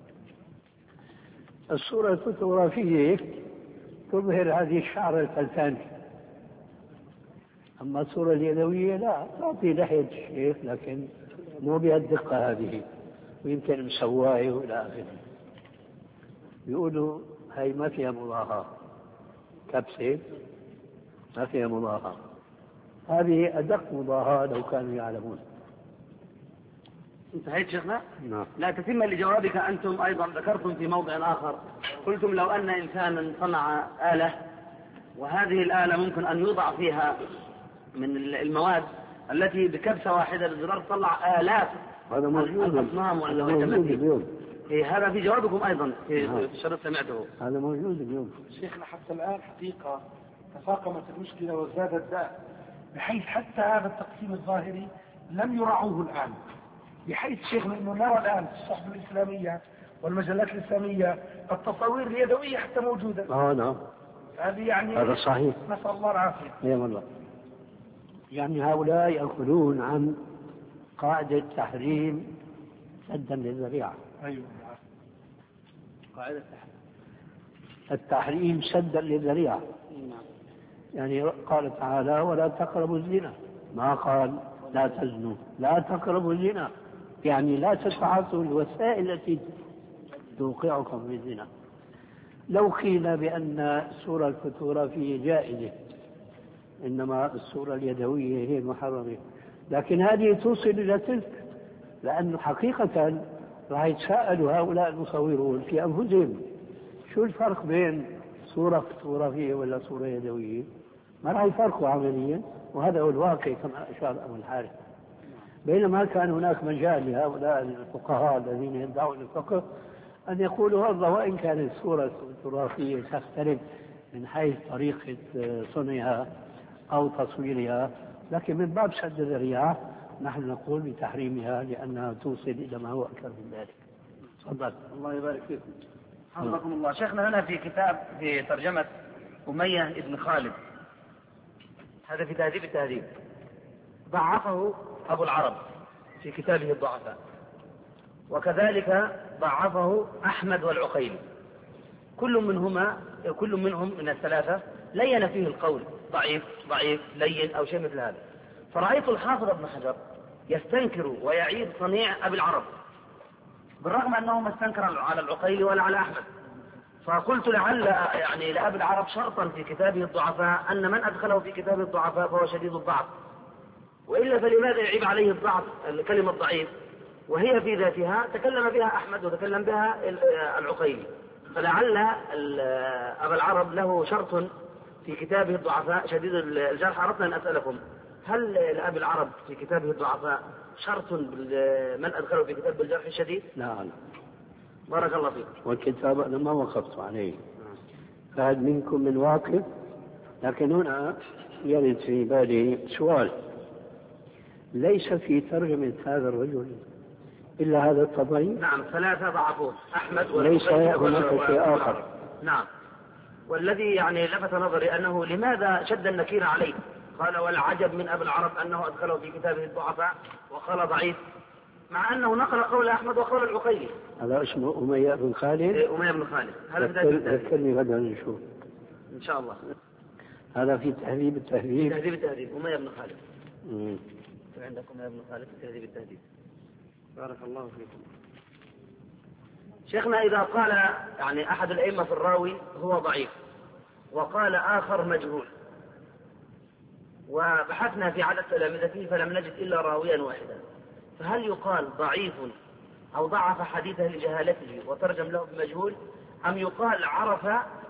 الصورة الفوتوغرافية تظهر هذه الشعر الفلتان، أما الصورة اليدوية لا، تعطي لحية الشيخ لكن مو بهالدقة هذه، ويمكن مسواي وإلى آخره. يقولوا هاي ما فيها مضاهاة، كبسة ما فيها مضاهاة. هذه أدق مضاهاة لو كانوا يعلمون. انتهيت شيخنا؟ نعم. لا تتم لجوابك. أنتم أيضا ذكرتم في موضع آخر، قلتم لو أن إنسانا صنع آلة، وهذه الآلة ممكن أن يوضع فيها من المواد التي بكبسة واحدة بالزرار تطلع آلاف الأصنام والتماثيل. هذا في جوابكم أيضا في الشرط سمعته. هذا موجود اليوم. شيخنا حتى الآن حقيقة تفاقمت المشكلة وازداد الداء، بحيث حتى هذا التقسيم الظاهري لم يرعوه الآن، بحيث شيخنا أنه نرى الآن في الصحف الإسلامية والمجلات الإسلامية التصاوير اليدوية حتى موجودة. نعم. هذه يعني هذا صحيح. نسأل الله العافية. يا والله. يعني هؤلاء يأخذون عن قاعدة تحريم سدا للذريعة. أيوة. قاعدة التحريم سدا للذريعة. يعني قال تعالى ولا تقربوا الزنا، ما قال لا تزنوا، لا تقربوا الزنا، يعني لا تتعاطوا الوسائل التي توقعكم في الزنا. لو قيل بأن الصورة الفوتوغرافية جائزة إنما الصورة اليدوية هي المحرمة، لكن هذه توصل إلى تلك، لأن حقيقة راح يتساءلوا هؤلاء المصورون في أنفسهم شو الفرق بين صورة فوتوغرافية ولا صورة يدوية؟ ما راح يفرقوا عمليا، وهذا هو الواقع كما أشار أبو الحارث. بينما كان هناك مجال لهؤلاء الفقهاء الذين يدعون الفقه أن يقولوا والله وإن كانت الصورة الفوتوغرافية تختلف من حيث طريقة صنعها أو تصويرها، لكن من باب سد الذريعة نحن نقول بتحريمها لأنها توصل إلى ما هو أكثر من ذلك. تفضل. الله يبارك فيكم. حفظكم الله. شيخنا هنا في كتاب في ترجمة أمية بن خالد، هذا في تهذيب التهذيب، ضعفه أبو العرب في كتابه الضعفاء، وكذلك ضعفه أحمد والعقيلي، كل منهم من الثلاثة لين فيه القول ضعيف ضعيف لين أو شيء مثل هذا. فرأيت الحافظ ابن حجر يستنكر ويعيد صنيع أبي العرب بالرغم أنه ما استنكر على العقيلي ولا على أحمد. فقلت لعل يعني لأبي العرب شرطا في كتابه الضعفاء أن من أدخله في كتابه الضعفاء فهو شديد الضعف، وإلا فلماذا يعيب عليه الضعف الكلمة ضعيف وهي في ذاتها تكلم بها أحمد وتكلم بها العقيلي. فلعل أبا العرب له شرط في كتابه الضعفاء شديد الجرح. أردنا أن أسألكم هل لأبي العرب في كتابه الضعفاء شرط من أدخله في كتاب الجرح الشديد؟ لا. بارك الله فيك. والكتاب أنا ما وقفت عليه، فهل منكم من واقف؟ لكن هنا يرد في بالي سؤال، ليس في ترجمة هذا الرجل إلا هذا الطبري؟ نعم، ثلاثة ضعفوه أحمد ليس هناك شيء آخر. نعم. والذي يعني لفت نظري أنه لماذا شد النكير عليه؟ قال والعجب من أبي العرب أنه أدخله في كتابه الضعفاء وقال ضعيف، مع أنه نقل قول أحمد وقول العقيلي. هذا اسمه أمية بن خالد؟ أمية بن خالد. هذا ذكرني غدا نشوف إن شاء الله. هذا في تهذيب التهذيب. تهذيب التهذيب أمية بن خالد. عندكم أمية بن خالد في تهذيب التهذيب. بارك الله فيكم. شيخنا إذا قال يعني أحد الأئمة في الراوي هو ضعيف وقال آخر مجهول، وبحثنا في عدد تلامذته فلم نجد إلا راويا واحدا، فهل يقال ضعيف أو ضعف حديثه لجهالته وترجم له بمجهول، أم يقال عرف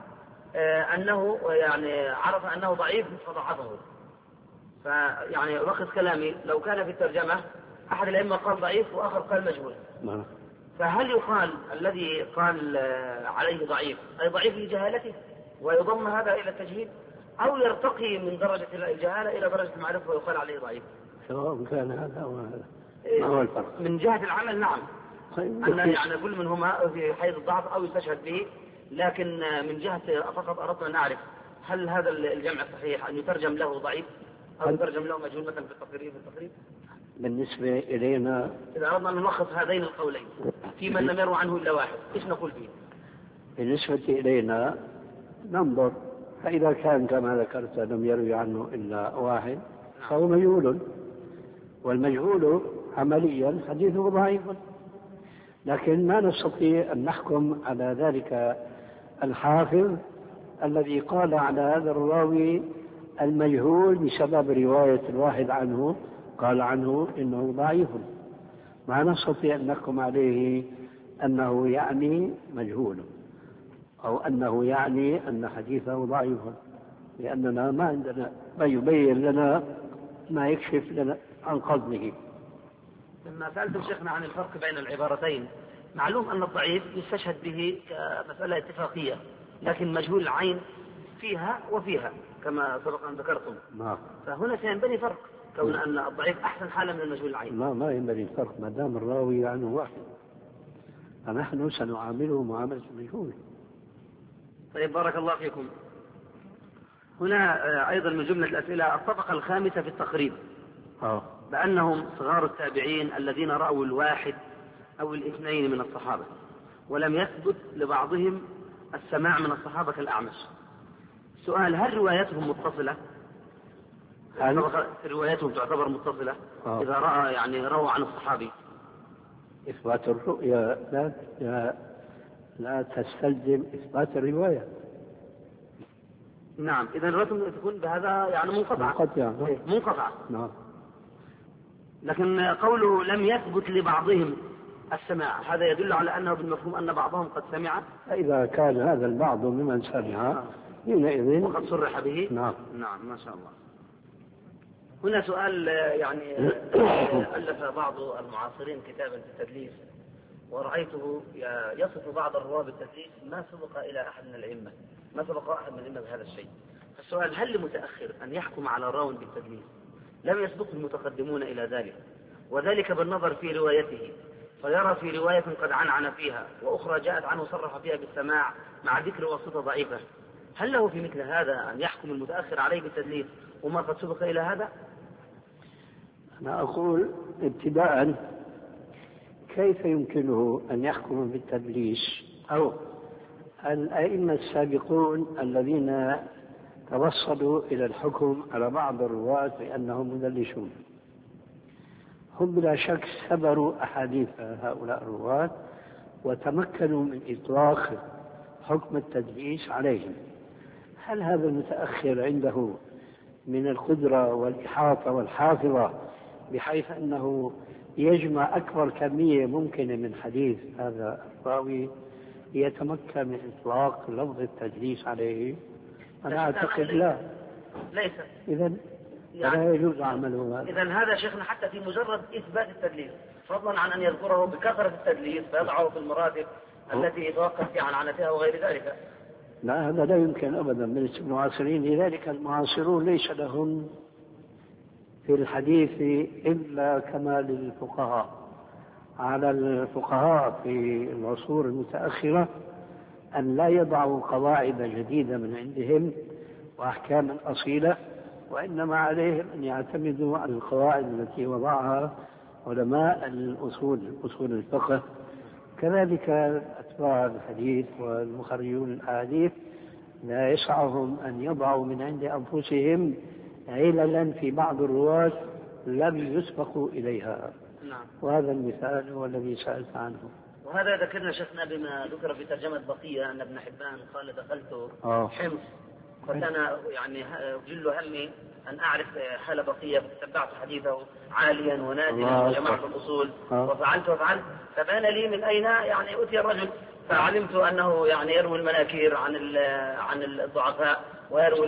أنه ضعيف فضعفه؟ فيعني لخص كلامي، لو كان في الترجمة أحد الأئمة قال ضعيف وآخر قال مجهول، فهل يقال الذي قال عليه ضعيف أي ضعيف لجهالته ويضم هذا إلى التجهيل، أو يرتقي من درجة الجهالة إلى درجة المعرفة ويقال عليه ضعيف؟ سواء كان هذا أو هذا ما هو الفرق؟ من جهة العمل نعم، أن يعني كل منهما في حيز الضعف أو يستشهد به، لكن من جهة فقط أردت أن أعرف هل هذا الجمع صحيح أن يترجم له ضعيف أو يترجم له مجهول مثلا في التقريب؟ بالنسبة إلينا إذا أردنا أن نلخص هذين القولين في من لم يروى عنه إلا واحد إيش نقول فيه؟ بالنسبة إلينا ننظر، فإذا كان كما ذكرت لم يروي عنه إلا واحد فهو مجهول، والمجهول عمليا حديثه ضعيف، لكن ما نستطيع أن نحكم على ذلك الحافظ الذي قال على هذا الراوي المجهول بسبب رواية الواحد عنه قال عنه إنه ضعيف، ما نستطيع أن نحكم عليه أنه يعني مجهول أو أنه يعني أن حديثه ضعيف، لأننا ما عندنا ما يبين لنا ما يكشف لنا عن قصده. لما سألت شيخنا عن الفرق بين العبارتين، معلوم أن الضعيف يستشهد به كمسألة اتفاقية، لكن مجهول العين فيها وفيها كما سبق أن ذكرتم. فهنا سينبني فرق كون أن الضعيف أحسن حالة من المجهول العين. ما ينبني فرق ما دام الراوي عنه واحد، فنحن سنعامله معاملة المجهول. طيب بارك الله فيكم. هنا أيضا من جملة الأسئلة الطبقة الخامسة في التقريب بأنهم صغار التابعين الذين رأوا الواحد أو الاثنين من الصحابة، ولم يثبت لبعضهم السماع من الصحابة كالأعمش. سؤال: هل روايتهم متصلة؟ روايتهم تعتبر متصلة إذا رأى يعني روى عن الصحابي؟ إثبات الرؤيا لا تستلزم إثبات الرواية. نعم، إذا روايتهم تكون بهذا يعني منقطعة. نعم. لكن قوله لم يثبت لبعضهم السماع، هذا يدل على أنه بالمفهوم أن بعضهم قد سمع. إذا كان هذا البعض ممن سمع حينئذ وقد صرح به. نعم. نعم، ما شاء الله. هنا سؤال يعني ألف بعض المعاصرين كتابا في التدليس، ورأيته يصف بعض الرواة بالتدليس ما سبق إلى أحد من الأئمة، ما سبق أحد من الأئمة بهذا الشيء. فالسؤال: هل لمتأخر أن يحكم على راو بالتدليس لم يسبق المتقدمون إلى ذلك، وذلك بالنظر في روايته، فيرى في رواية قد عنعن فيها وأخرى جاءت عنه صرح فيها بالسماع مع ذكر واسطة ضعيفة، هل له في مثل هذا أن يحكم المتأخر عليه بالتدليس وما قد سبق إلى هذا؟ أنا أقول ابتداء كيف يمكنه أن يحكم بالتدليس؟ أو الأئمة السابقون الذين توصلوا إلى الحكم على بعض الرواة بأنهم مدلسون هم بلا شك سبروا أحاديث هؤلاء الرواة وتمكنوا من إطلاق حكم التدليس عليهم. هل هذا المتأخر عنده من القدرة والإحاطة والحافظة بحيث أنه يجمع أكبر كمية ممكنة من حديث هذا الراوي ليتمكن من إطلاق لفظ التدليس عليه؟ أنا أعتقد لا. ليس. إذن لا يجوز عمله هذا. إذن هذا شيخنا حتى في مجرد إثبات التدليس، فضلا عن أن يذكره بكثرة التدليس فيضعه في المراتب التي يتوقف عن عنتها وغير ذلك. لا، هذا لا يمكن أبدا بالنسبة للمعاصرين. لذلك المعاصرون ليس لهم في الحديث إلا كما للفقهاء. على الفقهاء في العصور المتأخرة أن لا يضعوا قواعد جديدة من عندهم وأحكاما أصيلة، وإنما عليهم أن يعتمدوا على القواعد التي وضعها علماء أصول الفقه. كذلك أتباع الحديث والمخرجون الأحاديث لا يسعهم أن يضعوا من عند أنفسهم عللا في بعض الرواة لم يسبقوا إليها. نعم. وهذا المثال هو الذي سألت عنه. وهذا ذكرنا شيخنا بما ذكر في ترجمة بقية أن ابن حبان قال دخلت حمص فكان يعني جل همي أن أعرف حال بقية، فتتبعت حديثه عاليا ونازلا وجمعت الأصول وفعلت فبان لي من أين يعني أتي الرجل، فعلمت أنه يعني يروي المناكير عن الضعفاء ويروي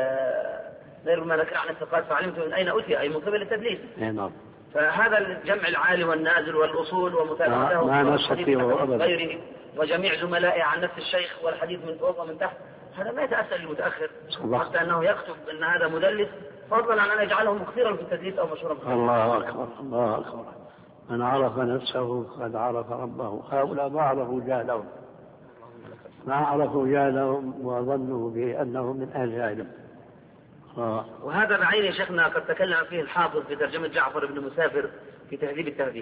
المناكير عن الثقات، فعلمت من أين أتي، أي من قبل التدليس. نعم. فهذا الجمع العالي والنازل والأصول ومتابعته غيره وجميع زملائه عن نفس الشيخ والحديث من فوق ومن تحت، هذا ما يتأثر المتأخر حتى أنه يكتب أن هذا مدلس، فضلا عن أن يجعله مكثرا في التدليس أو مشهورا في التدليس. الله أكبر الله أكبر. من عرف نفسه قد عرف ربه. هؤلاء ما عرفوا جهلهم، ما عرفوا جهلهم وظنوا بأنه من أهل علم. وهذا بعينه شيخنا قد تكلم فيه الحافظ في ترجمة جعفر بن مسافر في تهذيب التهذيب.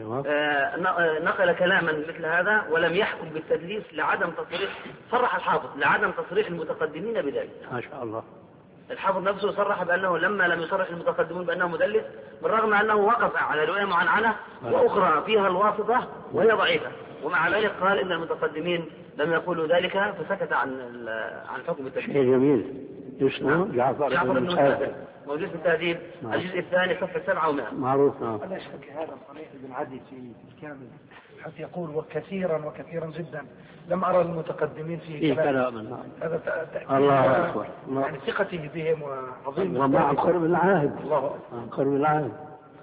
نقل كلاما مثل هذا ولم يحكم بالتدليس لعدم تصريح، صرح الحافظ لعدم تصريح المتقدمين بذلك. ما شاء الله. الحافظ نفسه صرح بأنه لما لم يصرح المتقدمون بأنه مدلس، بالرغم أنه وقف على رواية معنعنة وأخرى فيها الواسطة وهي ضعيفة، ومع ذلك قال إن المتقدمين لم يقولوا ذلك فسكت عن حكم التدليس. شيء جميل. اسمه جعفر بن مسافر، موجود في التهذيب الجزء الثاني صفحة 700. معروف. لا شك هذا صريح بن عدي في الكامل، حتى يقول وكثيرا جدا لم أرى المتقدمين فيه كلاما. هذا الله أكبر. يعني ثقته بهم وعظيم. ومع قرب العهد. الله قرب العهد.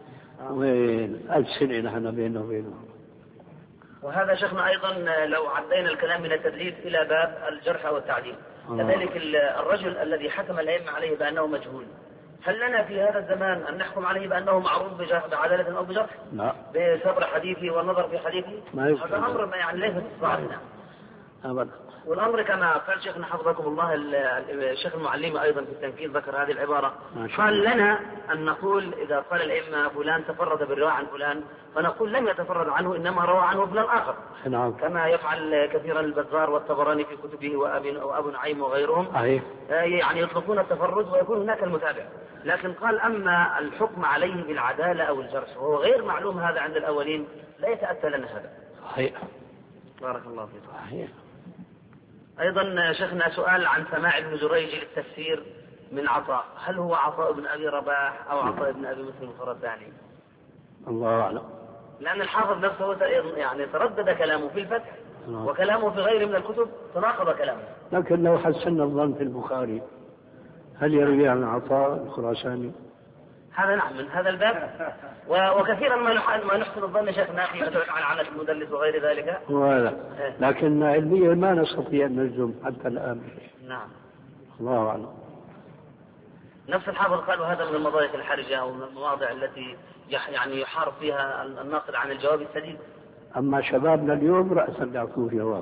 وين 1000 سنة نحن بينه وبينه. وهذا شيخنا أيضا لو عدينا الكلام من التدليس إلى باب الجرح والتعديل، كذلك الرجل الذي حكم الأئمة عليه بأنه مجهول، هل لنا في هذا الزمان أن نحكم عليه بأنه معروف بعدالة أو بجرح؟ لا. بصبر حديثه والنظر في حديثه؟ هذا أمر ما يعني ليس استطاعتنا أبدا. والأمر كما قال شيخنا حفظكم الله الشيخ المعلمي أيضا في التنفيذ ذكر هذه العبارة، قال لنا أن نقول إذا قال الأئمة فلان تفرد بالرواية عن فلان فنقول لم يتفرد عنه إنما روى عنه فلان آخر، كما يفعل كثيرا البزار والطبراني في كتبه وأبو نعيم وغيرهم، يعني يطلقون التفرد ويكون هناك المتابع. لكن قال أما الحكم عليه بالعدالة أو الجرح وهو غير معلوم هذا عند الأولين لا يتأتى لنا هذا. صحيح. بارك الله فيكم. صحيح. أيضا شيخنا سؤال عن سماع ابن جريج للتفسير من عطاء، هل هو عطاء بن أبي رباح أو عطاء بن أبي مسلم الفرداني؟ الله أعلم. لأن الحافظ نفسه يعني تردد كلامه في الفتح وكلامه في غيره من الكتب تناقض كلامه. لكن لو حسن الظن في البخاري هل يروي عن عطاء الخراساني؟ هذا نعم من هذا الباب وكثيرا ما نحسن الظن شيخنا في فتح عن عنة المدلس وغير ذلك. ولا. لكن علميا ما نستطيع أن نجزم حتى الآن. نعم. الله أعلم. نفس الحافظ قال هذا من المضايق الحرجة أو من المواضع التي يعني يحارب فيها الناقد عن الجواب السديد. أما شبابنا اليوم رأسا يعطوه جواب.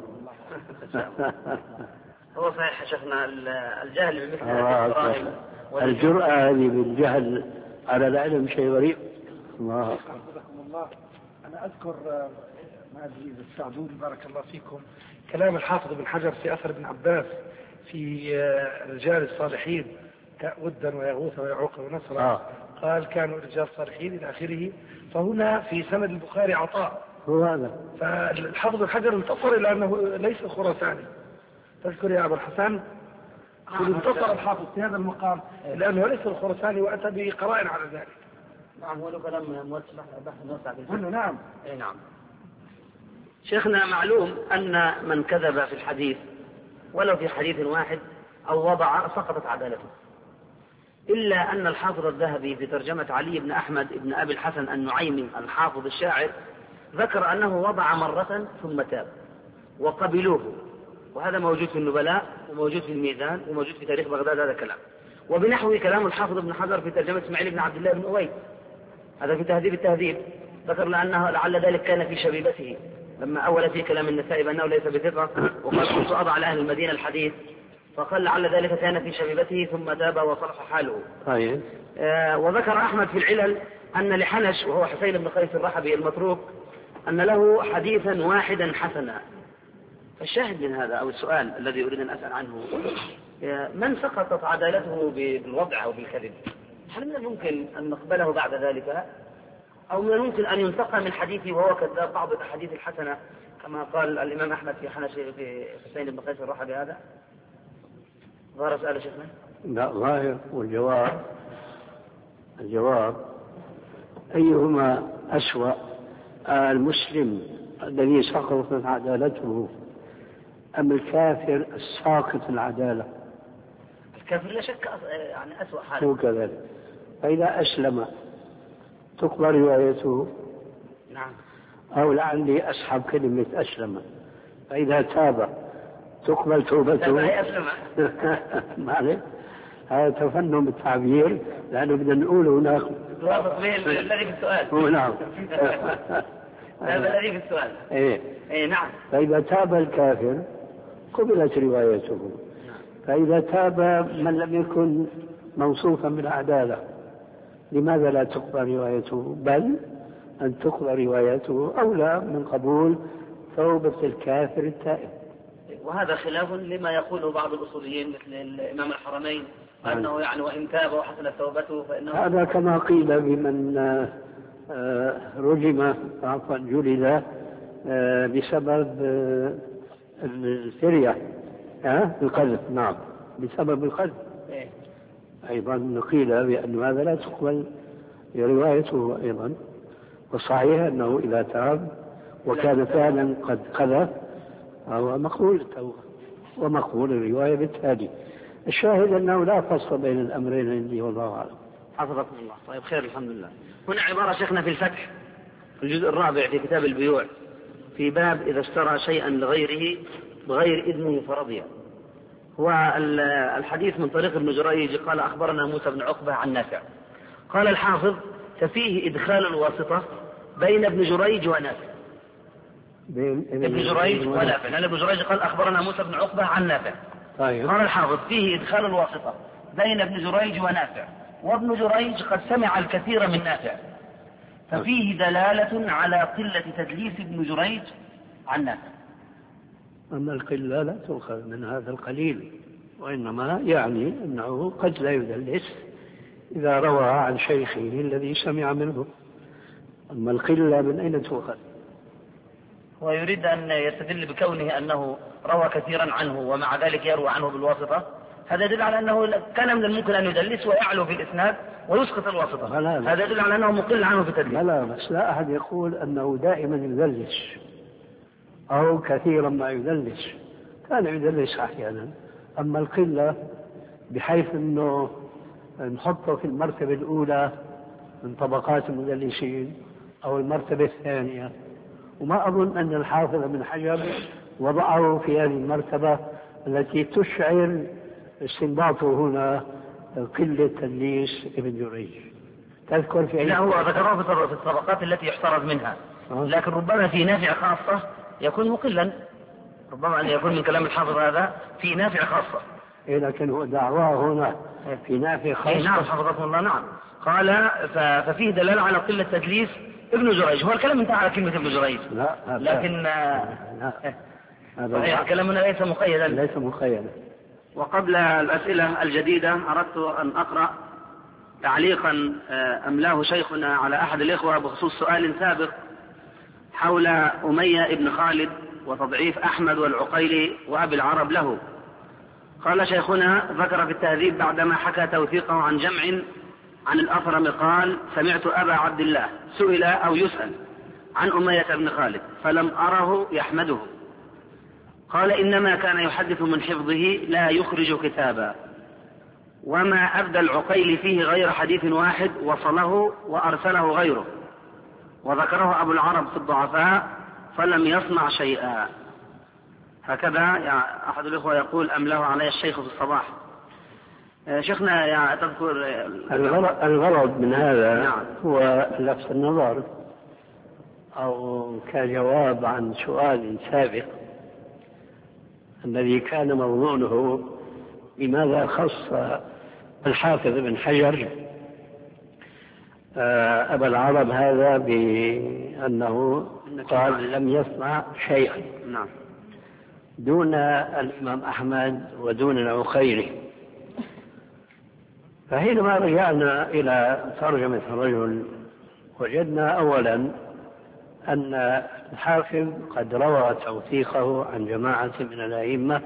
هو صحيح شيخنا الجهل بمثل هذه الجرائم الجرأة هذه بالجهل على العلم شيء غريب. الله. أنا أذكر ما أدري إذا تساعدوني بارك الله فيكم كلام الحافظ بن حجر في أثر ابن عباس في رجال الصالحين ودا ويغوث ويعوق ونصر. قال كانوا رجال صالحين إلى آخره. فهنا في سند البخاري عطاء هو هذا. فالحافظ بن حجر انتصر إلى أنه ليس خراساني. تذكر يا أبا الحسن انتصر الحافظ في هذا المقام لأنه ليس الخراساني وأتى بقرائن على ذلك. نعم هو له كلام موسع نعم. نعم. شيخنا معلوم أن من كذب في الحديث ولو في حديث واحد أو وضع سقطت عدالته، إلا أن الحافظ الذهبي في ترجمة علي بن أحمد بن أبي الحسن النعيمي الحافظ الشاعر ذكر أنه وضع مرة ثم تاب وقبلوه، وهذا موجود في النبلاء وموجود في الميزان وموجود في تاريخ بغداد هذا كلام. وبنحو كلام الحافظ ابن حجر في ترجمة إسماعيل بن عبد الله بن أويس هذا في تهذيب التهذيب ذكر لأنه لعل ذلك كان في شبيبته لما أول في كلام النسائي بأنه ليس بثقة وقال كنت أضع لأهل المدينة الحديث فقال لعل ذلك كان في شبيبته ثم تاب وصلح حاله. وذكر أحمد في العلل أن لحنش وهو حسين بن قيس الرحبي المتروك أن له حديثا واحدا حسنا. فالشاهد من هذا أو السؤال الذي أريد أن أسأل عنه من سقطت عدالته بالوضع أو بالكذب هل من الممكن أن نقبله بعد ذلك أو من الممكن أن ينتقى من حديثه وهو كذاب بعض الأحاديث الحسنة كما قال الإمام أحمد في حنش في حسين بن قيس الرحبي هذا؟ ظاهر سؤال شيخنا؟ لا ظاهر. والجواب أيهما أسوأ المسلم الذي سقطت عدالته أم الكافر الساقط العدالة؟ الكافر لا شك يعني أسوأ حال. هو كذلك. فإذا أسلم تقبل روايته. نعم. أو لعلي أسحب كلمة أسلم. فإذا تاب تقبل توبته. معلش هذا تفنن بالتعبير لأنه بدنا نقول هناك الذي في السؤال. نعم. هذا الذي في السؤال. إيه نعم. فإذا تاب الكافر قبلت روايته. فإذا تاب من لم يكن موصوفا بالعدالة لماذا لا تقبل روايته بل أن تقبل روايته أولى من قبول توبة الكافر التائب. وهذا خلاف لما يقوله بعض الأصوليين مثل الإمام الحرمين أنه يعني وإن تاب وحسنت توبته فإنه هذا كما قيل بمن رجم جلد بسبب السرية القذف. نعم بسبب القذف. أيضا قيل بأن هذا لا تقبل روايته أيضا. والصحيح أنه إذا تاب وكان فعلا قد قذف هو مقبول التوبة ومقبول الرواية بالتالي. الشاهد أنه لا فصل بين الأمرين عندي والله أعلم. حفظكم الله. طيب خير الحمد لله. هنا عبارة شيخنا في الفتح في الجزء الرابع في كتاب البيوع في باب إذا اشترى شيئا لغيره بغير إذنه فرضيه. هو الحديث من طريق ابن جريج قال أخبرنا موسى بن عقبة عن نافع قال الحافظ ففيه إدخال الواسطة بين ابن جريج ونافع. ابن جريج ونافع، لأن ابن جريج قال أخبرنا موسى بن عقبة عن نافع. طيب. قال الحافظ فيه إدخال الواسطة بين ابن جريج ونافع، وابن جريج قد سمع الكثير من نافع، ففيه دلالة على قلة تدليس ابن جريج عن نافع. أما القلة لا تؤخذ من هذا القليل، وإنما يعني أنه قد لا يدلس إذا روى عن شيخه الذي سمع منه. أما القلة من أين تؤخذ؟ ويريد أن يستدل بكونه أنه روى كثيرا عنه ومع ذلك يروى عنه بالواسطة، هذا يدل على أنه كان من الممكن أن يدلس ويعلو في الإسناد ويسقط الواسطة. لا. هذا يدل على أنه مقل عنه في التدليس. لا، بس لا أحد يقول أنه دائما يدلس أو كثيرا ما يدلس، كان يدلس أحيانا. أما القلة بحيث أنه نحطه في المرتبة الأولى من طبقات المدلسين أو المرتبة الثانية، وما أظن أن الحافظ بن حجر وضعه في هذه المرتبة التي تشعر استنباطه هنا قلة تدليس ابن جريج. تذكر في لا، هو ذكره في الطبقات التي يحترز منها، لكن ربما في نافع خاصة يكون مقلا، ربما أن يكون من كلام الحافظ هذا في نافع خاصة. لكن هو دعواه هنا في نافع خاصة. نعم حفظكم الله. نعم. قال ففيه دلالة على قلة تدليس ابن جريج. هو الكلام انتهى على كلمة ابن جريج. لا. لكن كلامنا ليس مقيدا. ليس مقيدا. وقبل الأسئلة الجديدة أردت أن أقرأ تعليقا أملاه شيخنا على أحد الإخوة بخصوص سؤال سابق حول أمية ابن خالد وتضعيف أحمد والعقيلي وأبي العرب له. قال شيخنا ذكر في التهذيب بعدما حكى توثيقه عن جمع عن الأثرم قال: سمعت أبا عبد الله سئل أو يسأل عن أمية بن خالد فلم أره يحمده، قال: إنما كان يحدث من حفظه لا يخرج كتابا، وما أبدى العقيل فيه غير حديث واحد وصله وأرسله غيره، وذكره أبو العرب في الضعفاء فلم يصنع شيئا. هكذا أحد الإخوة يقول أملاه علي الشيخ في الصباح. شيخنا تذكر الغرض من هذا. نعم. هو لفت النظر أو كجواب عن سؤال سابق الذي كان موضوعه لماذا خص الحافظ بن حجر أبا العرب هذا بأنه قال لم يصنع شيئا. نعم. دون الإمام أحمد ودون العقيلي. فحينما رجعنا إلى ترجمة الرجل وجدنا أولا أن الحافظ قد روى توثيقه عن جماعة من الأئمة،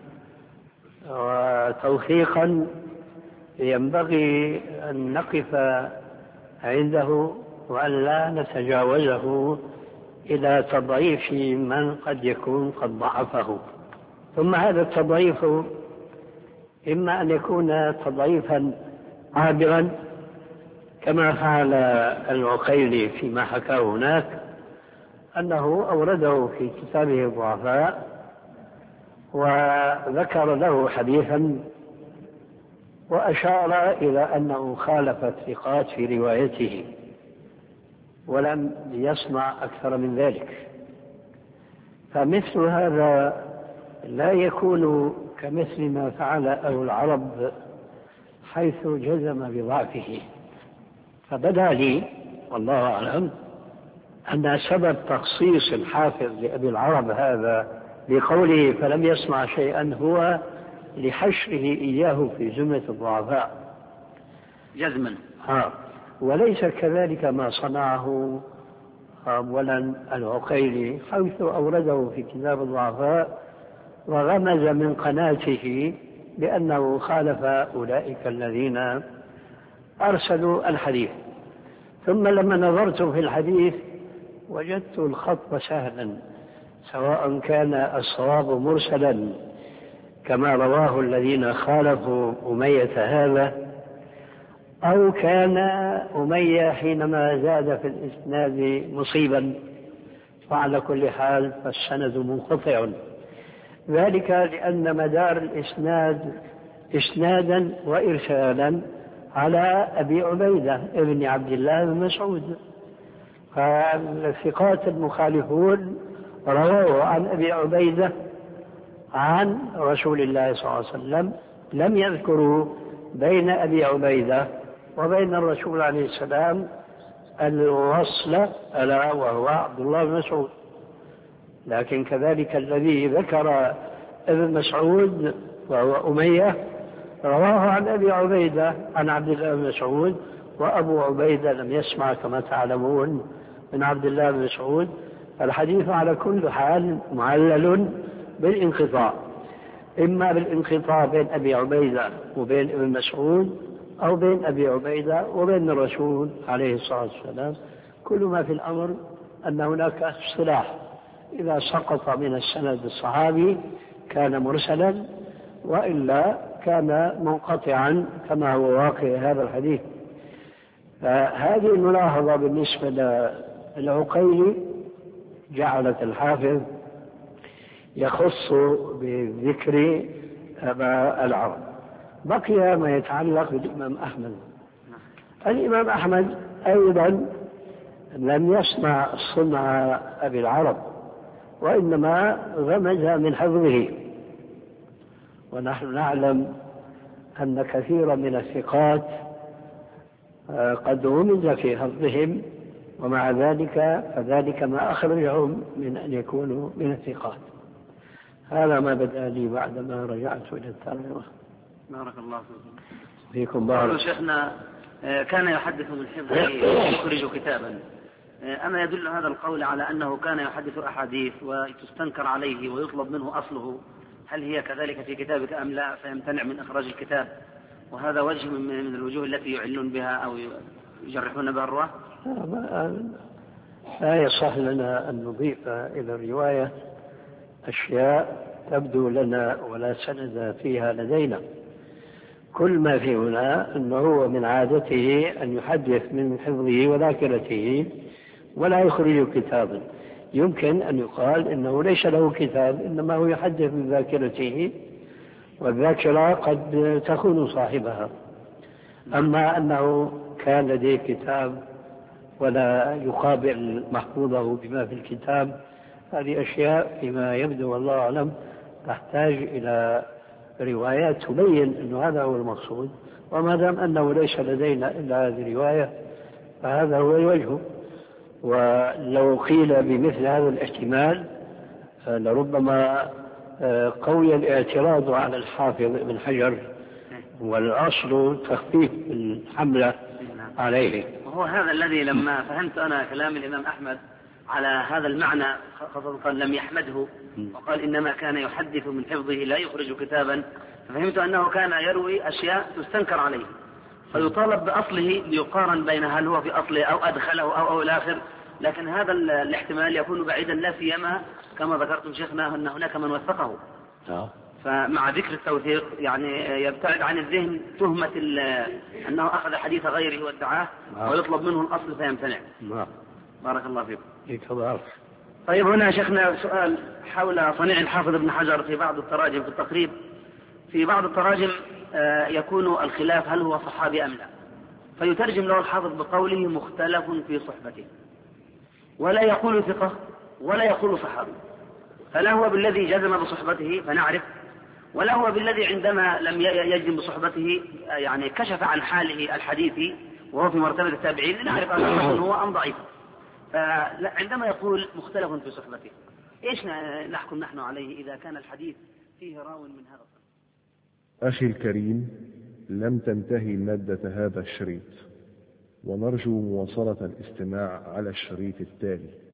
وتوثيقا ينبغي أن نقف عنده وأن لا نتجاوزه إلى تضعيف من قد يكون قد ضعفه. ثم هذا التضعيف إما أن يكون تضعيفا عابرا كما فعل العقيلي فيما حكاه هناك، أنه أورده في كتابه الضعفاء وذكر له حديثا وأشار إلى أنه خالف الثقات في روايته ولم يصنع أكثر من ذلك. فمثل هذا لا يكون كمثل ما فعل أهل العرب حيث جزم بضعفه. فبدا لي والله أعلم أن سبب تخصيص الحافظ لأبي العرب هذا بقوله فلم يصنع شيئا هو لحشره إياه في زمرة الضعفاء جزما. وليس كذلك ما صنعه أولا العقيلي حيث أورده في كتاب الضعفاء وغمز من قناته بأنه خالف أولئك الذين أرسلوا الحديث. ثم لما نظرت في الحديث وجدت الخط سهلا، سواء كان الصواب مرسلا كما رواه الذين خالفوا أمية هذا، أو كان أمية حينما زاد في الإسناد مصيبا، وعلى كل حال فالسند منقطع، ذلك لأن مدار الإسناد إسنادا وإرسالا على أبي عبيدة ابن عبد الله بن مسعود. فالثقات المخالفون رواه عن أبي عبيدة عن رسول الله صلى الله عليه وسلم لم يذكروا بين أبي عبيدة وبين الرسول عليه السلام الوصل ألا وهو عبد الله بن مسعود. لكن كذلك الذي ذكر ابن مسعود وهو أمية رواه عن أبي عبيدة عن عبد الله بن مسعود، وأبو عبيدة لم يسمع كما تعلمون من عبد الله بن مسعود. الحديث على كل حال معلل بالانقطاع، إما بالانقطاع بين أبي عبيدة وبين ابن مسعود، أو بين أبي عبيدة وبين الرسول عليه الصلاة والسلام. كل ما في الأمر أن هناك اصطلاح، إذا سقط من السند الصحابي كان مرسلا، وإلا كان منقطعا كما هو واقع هذا الحديث. هذه الملاحظة بالنسبة للعقيلي جعلت الحافظ يخص بذكر أبا العرب. بقي ما يتعلق بالإمام أحمد. الإمام أحمد أيضا لم يسمع صنع أبي العرب، وإنما غمز من حفظه، ونحن نعلم أن كثيرا من الثقات قد غمز في حفظهم، ومع ذلك فذلك ما أخرجهم من أن يكونوا من الثقات. هذا ما بدأ لي بعدما رجعت إلى الترجمة. بارك الله فيكم. بارك شيخنا كان يحدث من حفظه يخرج كتابا، أما يدل هذا القول على أنه كان يحدث أحاديث وتستنكر عليه ويطلب منه أصله؟ هل هي كذلك في كتابك أم لا فيمتنع من إخراج الكتاب؟ وهذا وجه من الوجوه التي يعلون بها أو يجرحون بها الرواة. لا يصح لنا أن نضيف إلى الرواية أشياء تبدو لنا ولا سند فيها لدينا. كل ما في هنا أنه هو من عادته أن يحدث من حفظه وذاكرته ولا يخرج كتابا. يمكن أن يقال إنه ليس له كتاب، إنما هو يحدث من ذاكرته، والذاكرة قد تكون صاحبها. أما أنه كان لديه كتاب ولا يقابل محفوظه بما في الكتاب، هذه أشياء فيما يبدو والله أعلم تحتاج إلى روايات تبين أن هذا هو المقصود. وما دام أنه ليس لدينا إلا هذه الرواية فهذا هو الوجه. ولو قيل بمثل هذا الاحتمال لربما قوي الاعتراض على الحافظ ابن حجر، والأصل تخفيف الحملة عليه. وهو هذا الذي لما فهمت أنا كلام الإمام أحمد على هذا المعنى، خاصة لم يحمده وقال إنما كان يحدث من حفظه لا يخرج كتابا، ففهمت أنه كان يروي أشياء تستنكر عليه فيطالب بأصله ليقارن بين هل هو في أصله أو أدخله أو الآخر. لكن هذا الاحتمال يكون بعيدا، لا سيما كما ذكرتم شيخنا أن هناك من وثقه، فمع ذكر التوثيق يعني يبتعد عن الذهن تهمة أنه أخذ حديث غيره وادعاه ويطلب منه الأصل فيمتنع. بارك الله فيكم. طيب هنا شيخنا سؤال حول صنيع الحافظ ابن حجر في بعض التراجم في التقريب. في بعض التراجم يكون الخلاف هل هو صحابي أم لا، فيترجم له الحافظ بقوله مختلف في صحبته، ولا يقول ثقة ولا يقول صحابي، فلا هو بالذي جزم بصحبته فنعرف، ولا هو بالذي عندما لم يجزم بصحبته يعني كشف عن حاله الحديثي وهو في مرتبة التابعين لنعرف أنه هو أم ضعيف. فعندما يقول مختلف في صحبته إيش نحكم نحن عليه إذا كان الحديث فيه راو من هذا الصنف؟ أخي الكريم، لم تنتهي مادة هذا الشريط، ونرجو مواصلة الاستماع على الشريط التالي.